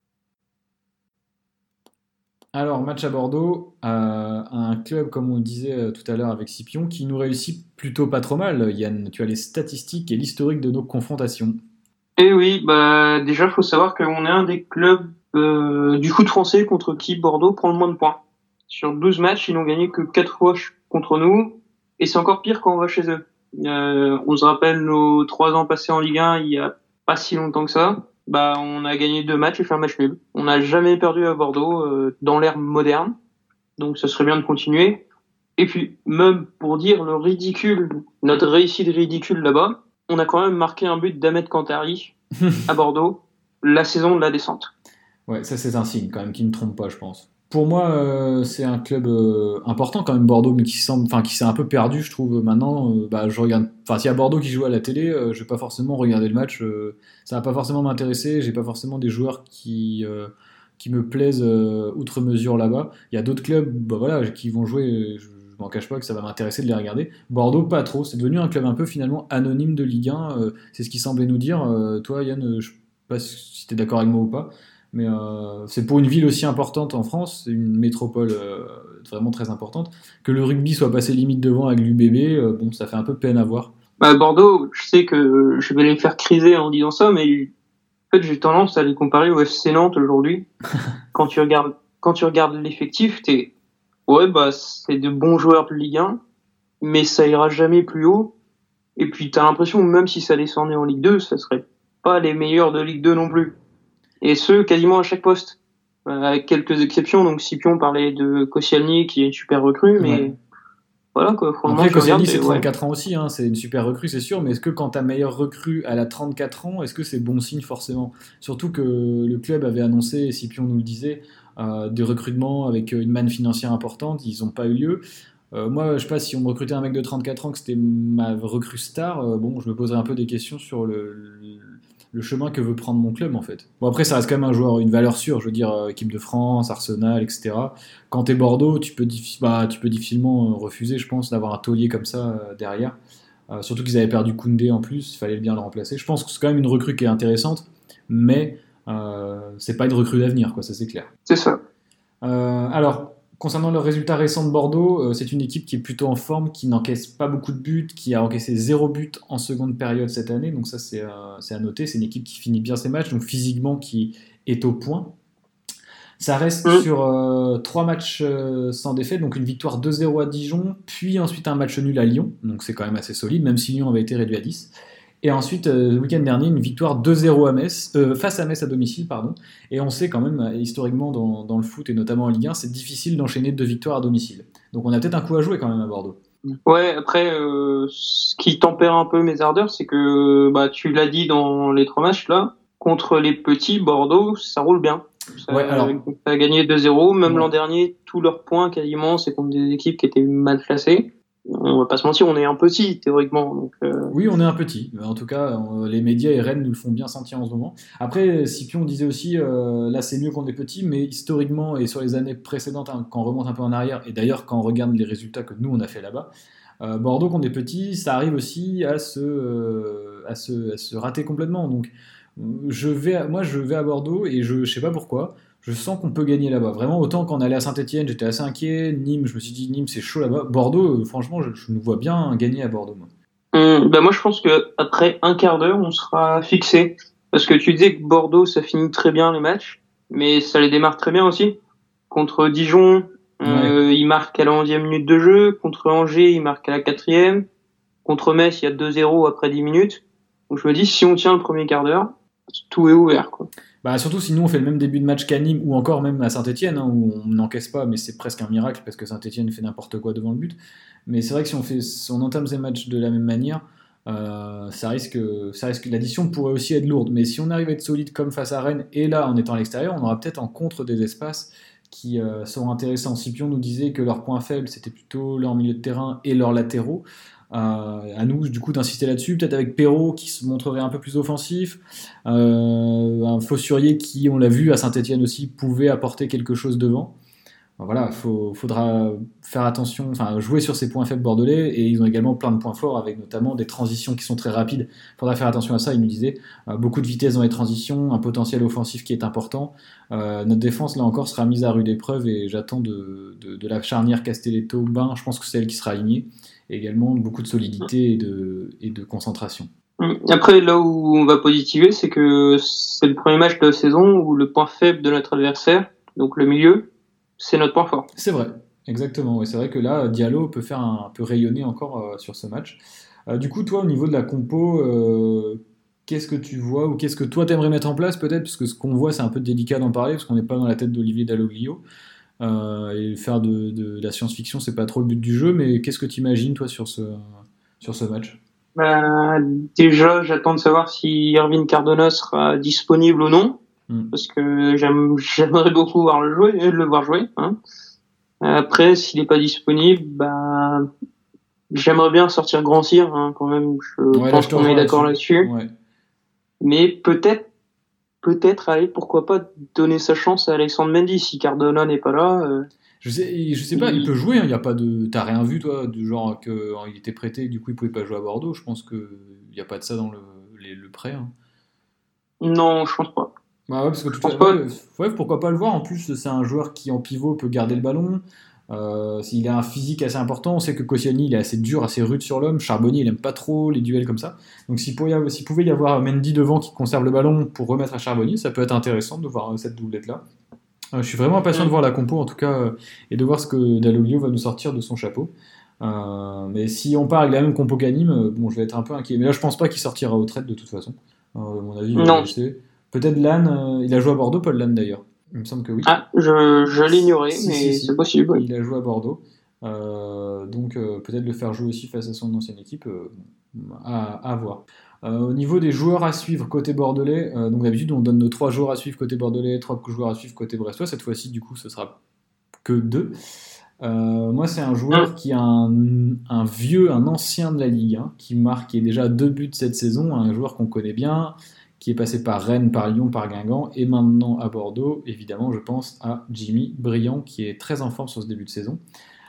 Alors, match à Bordeaux, euh, un club, comme on le disait euh, tout à l'heure avec Scipion, qui nous réussit plutôt pas trop mal. Yann, tu as les statistiques et l'historique de nos confrontations. Et oui, bah déjà faut savoir qu'on est un des clubs euh, du foot français contre qui Bordeaux prend le moins de points. Sur douze matchs, ils n'ont gagné que quatre fois ch- contre nous, et c'est encore pire quand on va chez eux. Euh, on se rappelle nos trois ans passés en Ligue un, il y a pas si longtemps que ça. Bah on a gagné deux matchs et fait un match nul. On n'a jamais perdu à Bordeaux euh, dans l'ère moderne, donc ça serait bien de continuer. Et puis même pour dire le ridicule, notre réussite ridicule là-bas, on a quand même marqué un but d'Ahmed Kantari à Bordeaux, la saison de la descente. Ouais, ça c'est un signe quand même qui ne trompe pas, je pense. Pour moi, euh, c'est un club euh, important quand même Bordeaux, mais qui semble, enfin qui s'est un peu perdu, je trouve. Maintenant, euh, bah je regarde. Enfin, s'il y a Bordeaux qui joue à la télé, euh, je vais pas forcément regarder le match. Euh, ça va pas forcément m'intéresser. J'ai pas forcément des joueurs qui euh, qui me plaisent euh, outre mesure là-bas. Il y a d'autres clubs, bah voilà, qui vont jouer. Je, je m'en cache pas que ça va m'intéresser de les regarder. Bordeaux, pas trop. C'est devenu un club un peu finalement anonyme de Ligue un. Euh, c'est ce qui semblait nous dire. Euh, toi, Yann, euh, je sais pas si t'es d'accord avec moi ou pas. Mais euh, c'est pour une ville aussi importante en France, c'est une métropole euh, vraiment très importante, que le rugby soit passé limite devant avec l'U B B, euh, bon, ça fait un peu peine à voir. Bah, Bordeaux, je sais que je vais les faire criser en disant ça, mais en fait, j'ai tendance à les comparer au F C Nantes aujourd'hui. Quand tu regardes, quand tu regardes l'effectif, t'es, ouais, bah, c'est de bons joueurs de Ligue un, mais ça ira jamais plus haut. Et puis, t'as l'impression que même si ça descendait en Ligue deux, ça serait pas les meilleurs de Ligue deux non plus. Et ce, quasiment à chaque poste. avec quelques exceptions. Donc Scipion parlait de Koscielny qui est une super recrue, mais Ouais. voilà quoi. Franchement, Après, je regarde, Koscielny, c'est et ouais. trente-quatre ans aussi, hein, c'est une super recrue, c'est sûr, mais est-ce que quand ta meilleure recrue, elle a trente-quatre ans, est-ce que c'est bon signe forcément? Surtout que le club avait annoncé, et Scipion nous le disait, euh, des recrutements avec une manne financière importante, ils n'ont pas eu lieu. Euh, moi, je sais pas si on me recrutait un mec de trente-quatre ans, que c'était ma recrue star, euh, bon, je me poserais un peu des questions sur le, le, le chemin que veut prendre mon club en fait. Bon, après, ça reste quand même un joueur, une valeur sûre, je veux dire, euh, équipe de France, Arsenal, et cetera. Quand t'es Bordeaux, tu peux, diffi- bah, tu peux difficilement euh, refuser, je pense, d'avoir un taulier comme ça euh, derrière. Euh, surtout qu'ils avaient perdu Koundé en plus, il fallait bien le remplacer. Je pense que c'est quand même une recrue qui est intéressante, mais euh, c'est pas une recrue d'avenir, quoi, ça c'est clair. C'est ça. Euh, alors, concernant le résultat récent de Bordeaux, euh, c'est une équipe qui est plutôt en forme, qui n'encaisse pas beaucoup de buts, qui a encaissé zéro but en seconde période cette année, donc ça c'est euh, c'est à noter. C'est une équipe qui finit bien ses matchs, donc physiquement qui est au point. Ça reste Mm. sur euh, trois matchs euh, sans défaite, donc une victoire deux zéro à Dijon, puis ensuite un match nul à Lyon, donc c'est quand même assez solide, même si Lyon avait été réduit à dix. Et ensuite, euh, le week-end dernier, une victoire deux zéro à Metz, euh, face à Metz à domicile, pardon. Et on sait quand même, euh, historiquement, dans, dans le foot et notamment en Ligue un, c'est difficile d'enchaîner deux victoires à domicile. Donc on a peut-être un coup à jouer quand même à Bordeaux. Ouais, après, euh, ce qui tempère un peu mes ardeurs, c'est que, bah, tu l'as dit dans les trois matchs là, contre les petits, Bordeaux, ça roule bien. Ça, Ouais, alors- ça a gagné deux zéro. Même Ouais. l'an dernier, tous leurs points quasiment, c'est contre des équipes qui étaient mal classées. On va pas se mentir, on est un petit théoriquement. Donc, euh, Oui, on est un petit. En tout cas, euh, les médias et Rennes nous le font bien sentir en ce moment. Après, Scipion disait aussi, euh, là c'est mieux qu'on est petit, mais historiquement et sur les années précédentes, hein, quand on remonte un peu en arrière, et d'ailleurs quand on regarde les résultats que nous on a fait là-bas, euh, Bordeaux, quand on est petit, ça arrive aussi à se, euh, à se, à se rater complètement. Donc, euh, je vais, à- moi je vais à Bordeaux et je, je sais pas pourquoi. Je sens qu'on peut gagner là-bas. Vraiment, autant quand on allait à Saint-Etienne, j'étais assez inquiet. Nîmes, je me suis dit, Nîmes, c'est chaud là-bas. Bordeaux, euh, franchement, je, je nous vois bien gagner à Bordeaux. Moi. hum, bah moi je pense que après un quart d'heure, on sera fixé. Parce que tu disais que Bordeaux, ça finit très bien les matchs, mais ça les démarre très bien aussi. Contre Dijon, euh, ils marquent à la onzième minute de jeu. Contre Angers, ils marquent à la quatrième. Contre Metz, il y a deux zéro après dix minutes. Donc je me dis, si on tient le premier quart d'heure, tout est ouvert, quoi. Bah, surtout si nous on fait le même début de match qu'à Nîmes ou encore même à Saint-Etienne, hein, où on n'encaisse pas, mais c'est presque un miracle parce que Saint-Etienne fait n'importe quoi devant le but. Mais c'est vrai que si on, fait, si on entame ces matchs de la même manière, euh, ça risque, ça risque, l'addition pourrait aussi être lourde. Mais si on arrive à être solide comme face à Rennes, et là en étant à l'extérieur, on aura peut-être en contre des espaces qui euh, seront intéressants. Scipion nous disait que leur point faible c'était plutôt leur milieu de terrain et leurs latéraux. Euh, à nous du coup d'insister là-dessus, peut-être avec Perrault qui se montrerait un peu plus offensif, euh, un Fossurier qui, on l'a vu à Saint-Etienne aussi, pouvait apporter quelque chose devant. Enfin, voilà, il faudra faire attention, enfin jouer sur ces points faibles bordelais, et ils ont également plein de points forts avec notamment des transitions qui sont très rapides. Il faudra faire attention à ça, il nous disait, euh, beaucoup de vitesse dans les transitions, un potentiel offensif qui est important. Euh, notre défense là encore sera mise à rude épreuve et j'attends de, de, de la charnière Castelletto-Bain, je pense que c'est elle qui sera alignée. Et également beaucoup de solidité et de, et de concentration. Après, là où on va positiver, c'est que c'est le premier match de la saison où le point faible de notre adversaire, donc le milieu, c'est notre point fort. C'est vrai, exactement. Et c'est vrai que là, Diallo peut faire un, peut rayonner encore euh, sur ce match. Euh, du coup, toi, au niveau de la compo, euh, qu'est-ce que tu vois ou qu'est-ce que toi t'aimerais mettre en place peut-être, parce que ce qu'on voit, c'est un peu délicat d'en parler parce qu'on n'est pas dans la tête d'Olivier Dalloglio. Euh, et faire de, de, de la science-fiction, c'est pas trop le but du jeu, mais qu'est-ce que tu imagines toi sur ce, sur ce match? Bah, déjà, j'attends de savoir si Irvine Cardona sera disponible ou non, mm. parce que j'aime, j'aimerais beaucoup voir le jouer, le voir jouer. Hein. Après, s'il n'est pas disponible, bah, j'aimerais bien sortir Grand Cyr, hein, quand même. Je ouais, pense là, je qu'on est d'accord là-dessus. Ouais. Mais peut-être. Peut-être, allez, pourquoi pas donner sa chance à Alexandre Mendy si Cardona n'est pas là. Euh... Je sais, je sais pas, il peut jouer. Il y a pas de, t'as rien vu toi, du genre que euh, il était prêté, du coup il pouvait pas jouer à Bordeaux. Je pense que il y a pas de ça dans le, les, le prêt. Hein. Non, je pense pas. Bah ouais, parce que je tout pense à, pas. Ouais, ouais, pourquoi pas le voir. En plus, c'est un joueur qui en pivot peut garder le ballon. Euh, il a un physique assez important. On sait que Koscielny il est assez dur, assez rude sur l'homme. Charbonnier il aime pas trop les duels comme ça. Donc s'il pouvait, y avoir, s'il pouvait y avoir Mendy devant qui conserve le ballon pour remettre à Charbonnier, ça peut être intéressant de voir cette doublette là. Euh, je suis vraiment impatient de voir la compo en tout cas euh, et de voir ce que Dalloglio va nous sortir de son chapeau. Euh, mais si on part avec la même compo qu'Anime, euh, bon je vais être un peu inquiet. Mais là je pense pas qu'il sortira au trade de toute façon. Euh, à mon avis, il va Non. rester. Peut-être Lannes, euh, il a joué à Bordeaux, Paul Lannes d'ailleurs. Il me semble que oui. Ah, je, je l'ignorais, Si, mais si, si. c'est possible. Oui. Il a joué à Bordeaux. Euh, donc euh, peut-être le faire jouer aussi face à son ancienne équipe, euh, à, à voir. Euh, au niveau des joueurs à suivre côté bordelais, euh, donc d'habitude on donne nos trois joueurs à suivre côté bordelais, trois joueurs à suivre côté brestois. Cette fois-ci, du coup, ce sera que deux. Euh, moi, c'est un joueur qui a un, un vieux, un ancien de la Ligue, hein, qui marque, qui est déjà deux buts cette saison, un joueur qu'on connaît bien, qui est passé par Rennes, par Lyon, par Guingamp, et maintenant à Bordeaux. Évidemment, je pense à Jimmy Briand, qui est très en forme sur ce début de saison.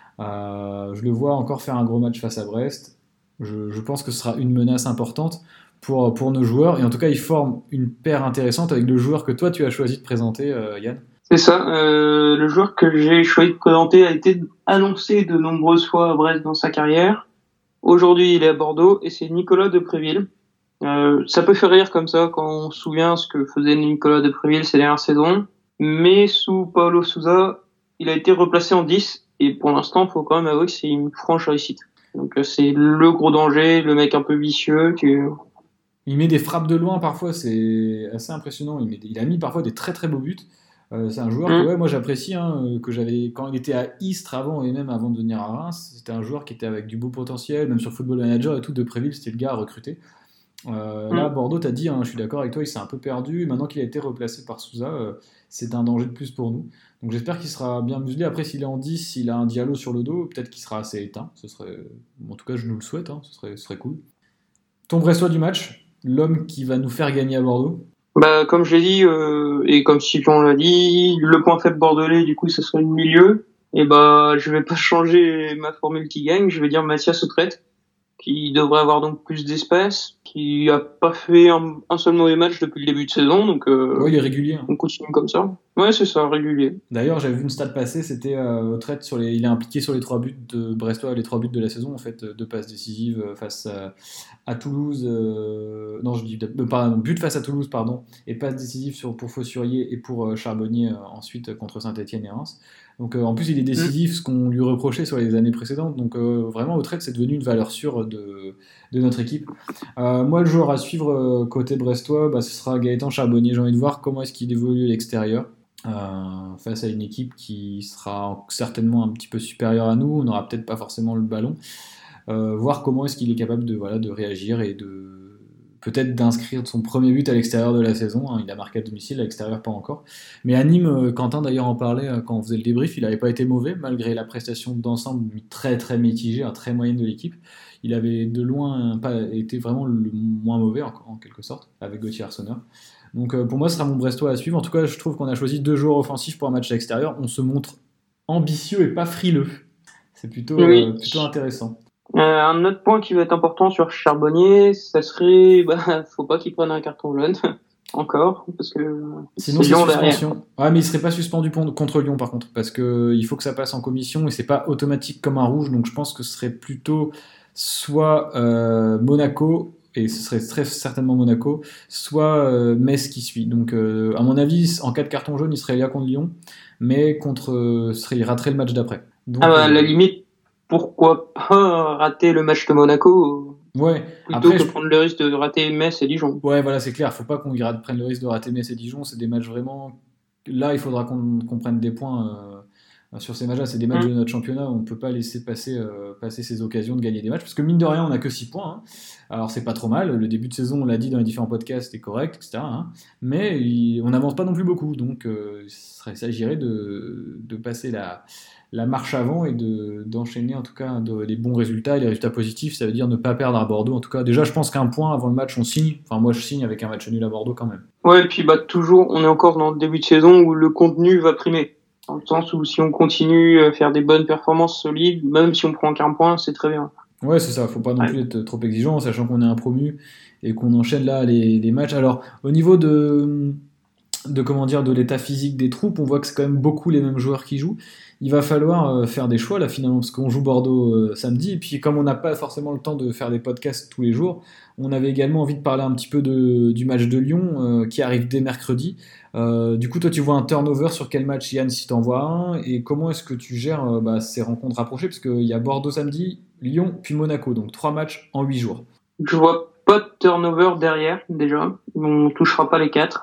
Euh, je le vois encore faire un gros match face à Brest. Je, je pense que ce sera une menace importante pour, pour nos joueurs, et en tout cas, il forme une paire intéressante avec le joueur que toi tu as choisi de présenter, euh, Yann. C'est ça. Euh, le joueur que j'ai choisi de présenter a été annoncé de nombreuses fois à Brest dans sa carrière. Aujourd'hui, il est à Bordeaux et c'est Nicolas Depréville. Euh, ça peut faire rire comme ça quand on se souvient ce que faisait Nicolas Depréville ces dernières saisons. Mais sous Paulo Sousa, il a été replacé en dix et pour l'instant, il faut quand même avouer que c'est une franche réussite. Donc c'est le gros danger, le mec un peu vicieux. Qui... Il met des frappes de loin parfois, c'est assez impressionnant. Il, met des... il a mis parfois des très très beaux buts. Euh, c'est un joueur mmh. que ouais, moi j'apprécie, hein, que j'avais quand il était à Istres avant et même avant de venir à Reims. C'était un joueur qui était avec du beau potentiel, même sur Football Manager et tout. Depréville, c'était le gars à recruter. Euh, mmh. Là, Bordeaux, t'as dit, hein, je suis d'accord avec toi, il s'est un peu perdu. Maintenant qu'il a été replacé par Sousa, euh, c'est un danger de plus pour nous. Donc j'espère qu'il sera bien muselé. Après, s'il est en dix, s'il a un Diallo sur le dos, peut-être qu'il sera assez éteint. Ce serait, en tout cas, je nous le souhaite. Hein, ce serait, ce serait cool. Ton Brestois du match, l'homme qui va nous faire gagner à Bordeaux. Bah, comme je l'ai dit, euh, et comme Sylvain l'a dit, le point faible bordelais, du coup, ce serait le milieu. Et bah, je vais pas changer ma formule qui gagne. Je vais dire Mathias Autrette, qui devrait avoir donc plus d'espace, qui a pas fait un, un seul mauvais match depuis le début de saison, donc euh, ouais, il est régulier. Hein. On continue comme ça. Ouais, c'est ça, régulier. D'ailleurs, j'avais vu une stat passée, c'était euh, Autrette sur les, il est impliqué sur les trois buts de Brestois, les trois buts de la saison en fait, deux passes décisives face à, à Toulouse. Euh, non, je dis euh, pardon, but face à Toulouse, pardon, et passe décisive sur pour Faussurier et pour euh, Charbonnier euh, ensuite contre Saint-Etienne et Reims. Donc euh, en plus, il est décisif, mmh. ce qu'on lui reprochait sur les années précédentes. Donc euh, vraiment, Autrette, c'est devenu une valeur sûre de, de notre équipe. Euh, moi, le joueur à suivre euh, côté brestois, bah, ce sera Gaëtan Charbonnier. J'ai envie de voir comment est-ce qu'il évolue à l'extérieur. Euh, face à une équipe qui sera certainement un petit peu supérieure à nous, on n'aura peut-être pas forcément le ballon, euh, voir comment est-ce qu'il est capable de, voilà, de réagir et de peut-être d'inscrire son premier but à l'extérieur de la saison. Hein. Il a marqué à domicile, à l'extérieur pas encore. Mais à Nîmes, Quentin d'ailleurs en parlait quand on faisait le débrief, il n'avait pas été mauvais malgré la prestation d'ensemble très très mitigée, hein, très moyenne de l'équipe. Il avait de loin pas été vraiment le moins mauvais en, en quelque sorte avec Gauthier Arseneur. Donc euh, pour moi, ce sera mon Brestois à suivre. En tout cas, je trouve qu'on a choisi deux joueurs offensifs pour un match à l'extérieur. On se montre ambitieux et pas frileux. C'est plutôt, oui. euh, plutôt intéressant. Euh, un autre point qui va être important sur Charbonnier, ça serait, bah, faut pas qu'il prenne un carton jaune. Encore, parce que sinon c'est, c'est suspension. Ouais, mais il serait pas suspendu contre Lyon par contre, parce que il faut que ça passe en commission et c'est pas automatique comme un rouge. Donc je pense que ce serait plutôt soit euh, Monaco. Et ce serait très certainement Monaco, soit euh, Metz qui suit. Donc, euh, à mon avis, en cas de carton jaune, il serait là contre Lyon, mais contre, euh, serait, il raterait le match d'après. Donc, ah bah, à euh, la limite, pourquoi pas rater le match de Monaco ouais. plutôt Après, que je... prendre le risque de rater Metz et Dijon. Ouais, voilà, c'est clair. Faut pas qu'on prenne le risque de rater Metz et Dijon. C'est des matchs vraiment. Là, il faudra qu'on, qu'on prenne des points. Euh... Sur ces matchs-là, c'est des matchs mmh. de notre championnat, on ne peut pas laisser passer, euh, passer ces occasions de gagner des matchs, parce que mine de rien, on n'a que six points. Hein. Alors c'est pas trop mal, le début de saison, on l'a dit dans les différents podcasts, c'était correct, et cetera. Hein. Mais il, on n'avance pas non plus beaucoup, donc euh, il s'agirait de, de passer la, la marche avant et de, d'enchaîner en tout cas de, les bons résultats et les résultats positifs, ça veut dire ne pas perdre à Bordeaux. En tout cas, déjà, je pense qu'un point avant le match, on signe. Enfin, moi, je signe avec un match nul à Bordeaux quand même. Ouais, et puis bah toujours, on est encore dans le début de saison où le contenu va primer. Dans le sens où si on continue à faire des bonnes performances solides, même si on prend qu'un point, c'est très bien. Ouais, c'est ça, faut pas non ouais. plus être trop exigeant, sachant qu'on est un promu et qu'on enchaîne là les, les matchs. Alors, au niveau de, de, comment dire, de l'état physique des troupes, on voit que c'est quand même beaucoup les mêmes joueurs qui jouent. Il va falloir faire des choix là finalement, parce qu'on joue Bordeaux euh, samedi, et puis comme on n'a pas forcément le temps de faire des podcasts tous les jours, on avait également envie de parler un petit peu de, du match de Lyon euh, qui arrive dès mercredi. Euh, du coup, toi, tu vois un turnover sur quel match, Yann, si t'en vois un, et comment est-ce que tu gères euh, bah, ces rencontres rapprochées, parce qu'il y a Bordeaux samedi, Lyon, puis Monaco, donc trois matchs en huit jours. Je vois pas de turnover derrière, déjà. On touchera pas les quatre.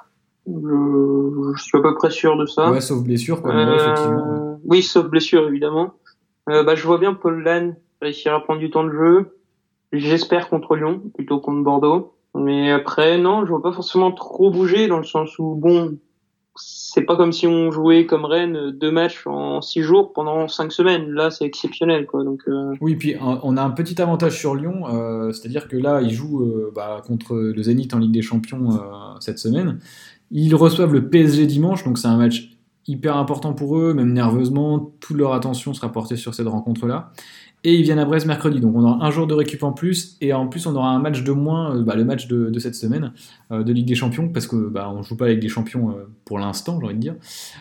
Je, je suis à peu près sûr de ça. Ouais, sauf blessure, quoi. Euh, Mais ouais, effectivement. Ouais. Oui, sauf blessure, évidemment. Euh, bah, je vois bien Paul Lannes réussir à prendre du temps de jeu. J'espère contre Lyon, plutôt contre Bordeaux. Mais après, non, je vois pas forcément trop bouger, dans le sens où, bon, c'est pas comme si on jouait comme Rennes deux matchs en six jours pendant cinq semaines. Là, c'est exceptionnel, quoi. Donc, euh... Oui, puis un- on a un petit avantage sur Lyon, euh, c'est-à-dire que là, ils jouent euh, bah, contre le Zénith en Ligue des Champions euh, cette semaine. Ils reçoivent le P S G dimanche, donc c'est un match hyper important pour eux, même nerveusement, toute leur attention sera portée sur cette rencontre-là. Et ils viennent à Brest mercredi, donc on aura un jour de récup en plus, et en plus on aura un match de moins, euh, bah, le match de, de cette semaine euh, de Ligue des Champions, parce que bah, on joue pas avec des champions euh, pour l'instant, j'ai envie de dire.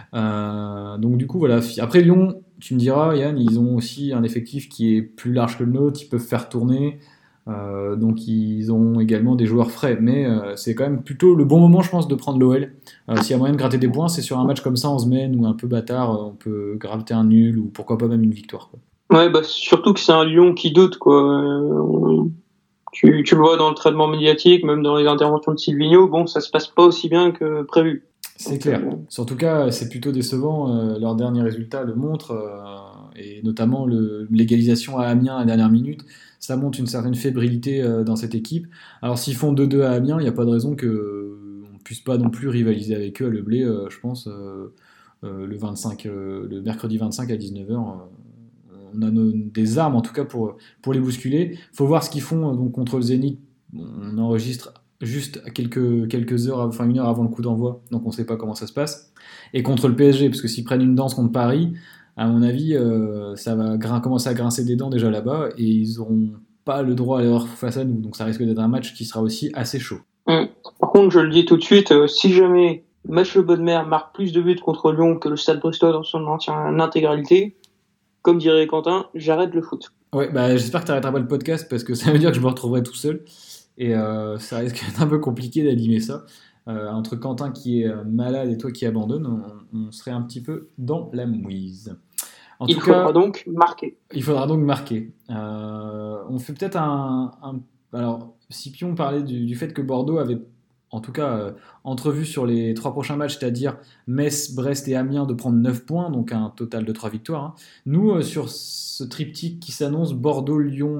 Euh, donc du coup voilà. Après Lyon, tu me diras Yann, ils ont aussi un effectif qui est plus large que le nôtre, ils peuvent faire tourner. Euh, donc ils ont également des joueurs frais, mais euh, c'est quand même plutôt le bon moment, je pense, de prendre l'O L. Euh, s'il y a moyen de gratter des points, c'est sur un match comme ça en semaine ou un peu bâtard, euh, on peut gratter un nul ou pourquoi pas même une victoire, quoi. ouais, bah, surtout que c'est un Lyon qui doute, quoi. Euh, tu, tu le vois dans le traitement médiatique, même dans les interventions de Silvino, bon, ça se passe pas aussi bien que prévu. C'est Donc, clair. euh, En tout cas, c'est plutôt décevant. Euh, leurs derniers résultats le montrent, euh, et notamment le- l'égalisation à Amiens à la dernière minute. Ça montre une certaine fébrilité euh, dans cette équipe. Alors, s'ils font deux deux à Amiens, il n'y a pas de raison qu'on ne puisse pas non plus rivaliser avec eux à Le Blé, euh, je pense, euh, euh, le vingt-cinq, euh, le mercredi vingt-cinq à dix-neuf heures. On a nos- des armes en tout cas pour, pour les bousculer. Faut voir ce qu'ils font euh, donc contre le Zénith. On enregistre juste à quelques, quelques heures, enfin une heure avant le coup d'envoi, donc on ne sait pas comment ça se passe. Et contre le P S G, parce que s'ils prennent une danse contre Paris, à mon avis, euh, ça va grin- commencer à grincer des dents déjà là-bas, et ils n'auront pas le droit à l'erreur face à nous, donc ça risque d'être un match qui sera aussi assez chaud. hum. Par contre, je le dis tout de suite, euh, si jamais Match Le Bodmer marque plus de buts contre Lyon que le Stade Bristol dans son entière intégralité, comme dirait Quentin, j'arrête le foot. Ouais, bah j'espère que tu n'arrêteras pas le podcast, parce que ça veut dire que je me retrouverai tout seul, et euh, ça risque d'être un peu compliqué d'animer ça. Euh, entre Quentin qui est euh, malade et toi qui abandonne, on, on serait un petit peu dans la mouise. En Il tout faudra cas, donc marquer. il faudra donc marquer. Euh, on fait peut-être un, un- Alors, Scipion parlait du, du fait que Bordeaux avait, en tout cas, euh, entrevu sur les trois prochains matchs, c'est-à-dire Metz, Brest et Amiens, de prendre neuf points, donc un total de trois victoires, hein. Nous, euh, sur ce triptyque qui s'annonce, Bordeaux, Lyon,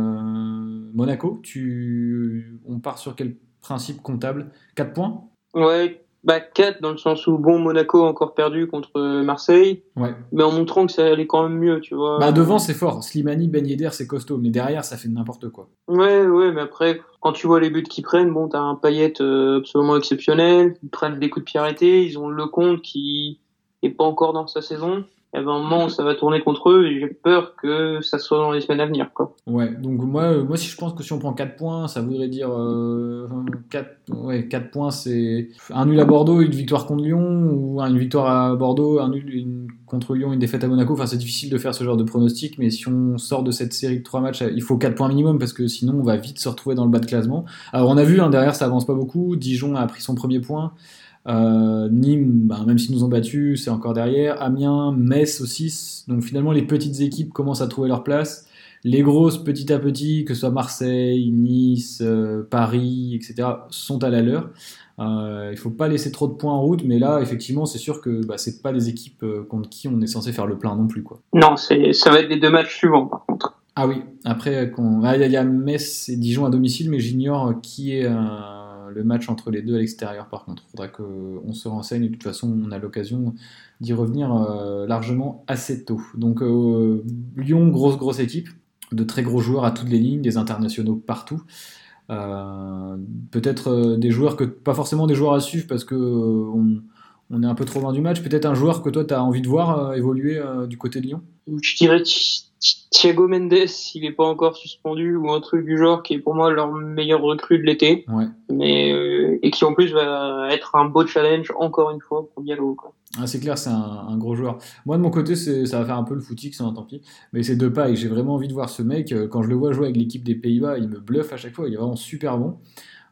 euh, Monaco, tu... on part sur quel principe comptable? Quatre points? Ouais, bah quatre dans le sens où, bon, Monaco a encore perdu contre Marseille, Ouais. mais en montrant que ça allait quand même mieux, tu vois. Bah devant c'est fort, Slimani, Ben Yedder c'est costaud, mais derrière ça fait n'importe quoi. Ouais, ouais, mais après, quand tu vois les buts qu'ils prennent, bon, t'as un Payet euh, absolument exceptionnel, ils prennent des coups de pied arrêtés, ils ont Lecomte qui est pas encore dans sa saison. Et ben, à un moment, ça va tourner contre eux et j'ai peur que ça soit dans les semaines à venir, quoi. Ouais, donc moi, euh, moi si je pense que si on prend quatre points, ça voudrait dire euh, quatre, ouais, quatre points, c'est un nul à Bordeaux, une victoire contre Lyon, ou une victoire à Bordeaux, un nul une- contre Lyon, une défaite à Monaco. Enfin, c'est difficile de faire ce genre de pronostic, mais si on sort de cette série de trois matchs, il faut quatre points minimum, parce que sinon on va vite se retrouver dans le bas de classement. Alors on a vu, hein, derrière ça avance pas beaucoup, Dijon a pris son premier point. Euh, Nîmes, bah, même s'ils nous ont battus, c'est encore derrière. Amiens, Metz aussi. Donc finalement, les petites équipes commencent à trouver leur place. Les grosses, petit à petit, que ce soit Marseille, Nice, euh, Paris, et cetera, sont à la leur. Euh, il ne faut pas laisser trop de points en route, mais là, effectivement, c'est sûr que bah, c'est pas des équipes euh, contre qui on est censé faire le plein non plus, quoi. Non, c'est, ça va être les deux matchs suivants, par contre. Ah oui, après, qu'on- ah, il y, a- il y a Metz et Dijon à domicile, mais j'ignore qui est euh, le match entre les deux à l'extérieur, par contre. Il faudra qu'on se renseigne, et de toute façon, on a l'occasion d'y revenir euh, largement assez tôt. Donc, euh, Lyon, grosse, grosse équipe, de très gros joueurs à toutes les lignes, des internationaux partout. Euh, peut-être euh, des joueurs que, pas forcément des joueurs à suivre, parce que euh, on, on est un peu trop loin du match. Peut-être un joueur que toi, tu as envie de voir euh, évoluer euh, du côté de Lyon? Je dirais Thi- Thi- Thiago Mendes, il est pas encore suspendu, ou un truc du genre, qui est pour moi leur meilleur recrue de l'été. Ouais. Mais, euh, et qui en plus va être un beau challenge, encore une fois, pour Diallo, quoi. Ah, c'est clair, c'est un, un gros joueur. Moi, de mon côté, c'est, ça va faire un peu le footix, hein, tant pis. Mais c'est Depay, j'ai vraiment envie de voir ce mec. Euh, Quand je le vois jouer avec l'équipe des Pays-Bas, il me bluffe à chaque fois, il est vraiment super bon.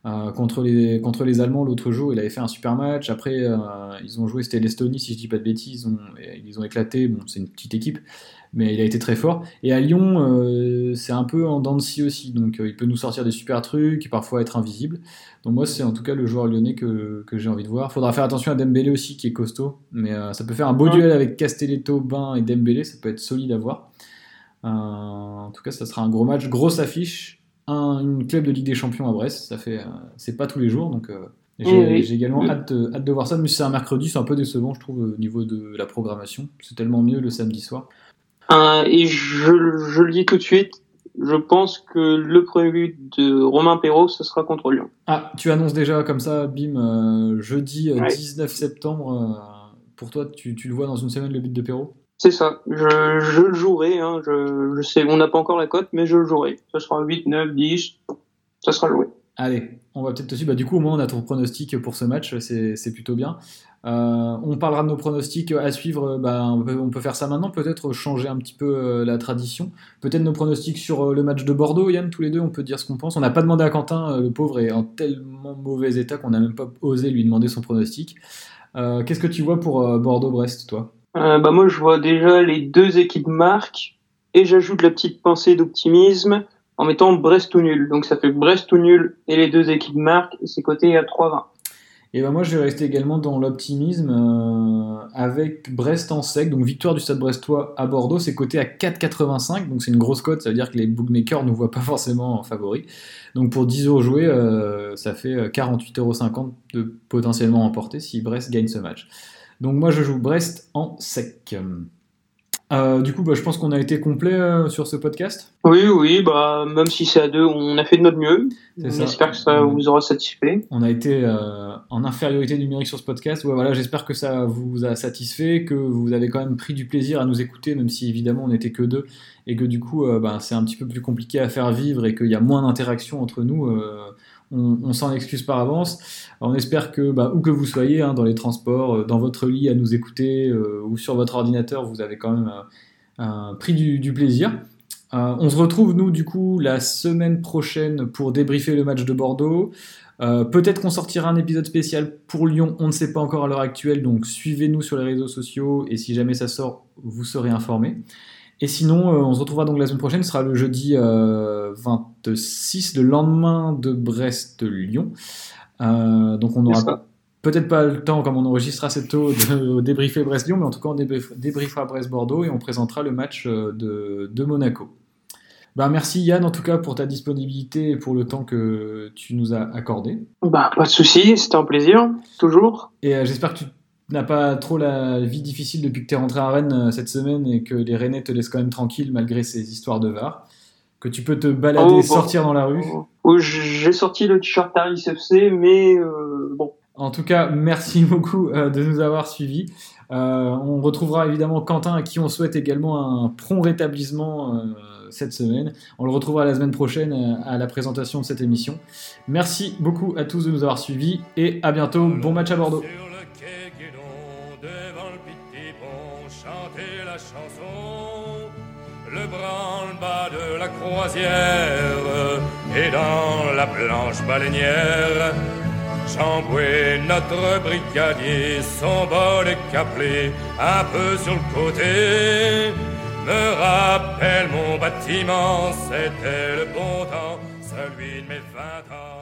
Euh, contre, les, contre les Allemands l'autre jour, il avait fait un super match. Après, euh, ils ont joué, c'était l'Estonie, si je dis pas de bêtises, ils ont, ils ont éclaté. Bon, c'est une petite équipe, mais il a été très fort. Et à Lyon, euh, c'est un peu en dents de scie aussi, donc euh, il peut nous sortir des super trucs, parfois être invisible. Donc moi, c'est en tout cas le joueur lyonnais que, que j'ai envie de voir. Faudra faire attention à Dembélé aussi, qui est costaud, mais euh, ça peut faire un beau duel avec Castelletto, Bain et Dembélé, ça peut être solide à voir. Euh, en tout cas, ça sera un gros match, grosse affiche. Un, une club de Ligue des Champions à Brest, ça fait, euh, c'est pas tous les jours, donc euh, j'ai, oui. j'ai également hâte de, hâte de voir ça, mais c'est un mercredi, c'est un peu décevant, je trouve, au niveau de la programmation. C'est tellement mieux le samedi soir. Euh, et je, je le dis tout de suite, je pense que le premier but de Romain Perrault, ce sera contre Lyon. Ah, tu annonces déjà comme ça, bim, euh, jeudi euh, ouais. dix-neuf septembre, euh, pour toi, tu, tu le vois dans une semaine, le but de Perrault ? C'est ça, je, je le jouerai, hein, je, je sais, on n'a pas encore la cote, mais je le jouerai. Ça sera huit, neuf, dix, ça sera joué. Allez, on va peut-être te suivre. Bah, du coup, au moins, on a ton pronostic pour ce match, c'est, c'est plutôt bien. Euh, on parlera de nos pronostics à suivre, bah, on, peut, on peut faire ça maintenant, peut-être changer un petit peu euh, la tradition. Peut-être nos pronostics sur euh, le match de Bordeaux, Yann, tous les deux, on peut dire ce qu'on pense. On n'a pas demandé à Quentin, euh, le pauvre est en tellement mauvais état qu'on n'a même pas osé lui demander son pronostic. Euh, qu'est-ce que tu vois pour euh, Bordeaux-Brest, toi ? Euh, bah moi je vois déjà les deux équipes marques et j'ajoute la petite pensée d'optimisme en mettant Brest ou nul. Donc ça fait Brest ou nul et les deux équipes marques et c'est coté à trois vingt. Et ben moi je vais rester également dans l'optimisme euh, avec Brest en sec, donc victoire du Stade Brestois à Bordeaux, c'est coté à quatre quatre-vingt-cinq, donc c'est une grosse cote, ça veut dire que les bookmakers ne voient pas forcément en favori. Donc pour dix euros joués, euh, ça fait quarante-huit euros cinquante de potentiellement emporter si Brest gagne ce match. Donc moi je joue Brest en sec. Euh, du coup, bah, je pense qu'on a été complet euh, sur ce podcast. Oui, oui, bah même si c'est à deux, on a fait de notre mieux. J'espère que ça vous aura satisfait. On a été euh, en infériorité numérique sur ce podcast. Ouais, voilà, j'espère que ça vous a satisfait, que vous avez quand même pris du plaisir à nous écouter, même si évidemment on n'était que deux et que du coup, euh, bah, c'est un petit peu plus compliqué à faire vivre et qu'il y a moins d'interaction entre nous. Euh, On, on s'en excuse par avance. Alors on espère que, bah, où que vous soyez, hein, dans les transports, euh, dans votre lit à nous écouter euh, ou sur votre ordinateur, vous avez quand même euh, euh, pris du, du plaisir. Euh, on se retrouve, nous, du coup, la semaine prochaine pour débriefer le match de Bordeaux. Euh, peut-être qu'on sortira un épisode spécial pour Lyon, on ne sait pas encore à l'heure actuelle, donc suivez-nous sur les réseaux sociaux et si jamais ça sort, vous serez informés. Et sinon, euh, on se retrouvera donc la semaine prochaine, ce sera le jeudi euh, vingt-six, le lendemain de Brest-Lyon. Euh, donc on n'aura peut-être pas le temps, comme on enregistre assez tôt, de débriefer Brest-Lyon, mais en tout cas on débrief, débriefera Brest-Bordeaux et on présentera le match de, de Monaco. Bah, merci Yann en tout cas pour ta disponibilité et pour le temps que tu nous as accordé. Bah, pas de souci, c'était un plaisir, toujours. Et euh, j'espère que tu n'as pas trop la vie difficile depuis que tu es rentré à Rennes euh, cette semaine et que les Rennais te laissent quand même tranquille malgré ces histoires de V A R. Que tu peux te balader, oh, bon. sortir dans la rue. Oh, j'ai sorti le t-shirt Paris F C, mais euh, bon. En tout cas, merci beaucoup euh, de nous avoir suivis. Euh, on retrouvera évidemment Quentin à qui on souhaite également un prompt rétablissement euh, cette semaine. On le retrouvera la semaine prochaine euh, à la présentation de cette émission. Merci beaucoup à tous de nous avoir suivis et à bientôt. Bon match à Bordeaux. Le branle-bas de la croisière et dans la planche baleinière, Chamboué, notre brigadier, son bol est caplé un peu sur le côté, me rappelle mon bâtiment, c'était le bon temps, celui de mes vingt ans.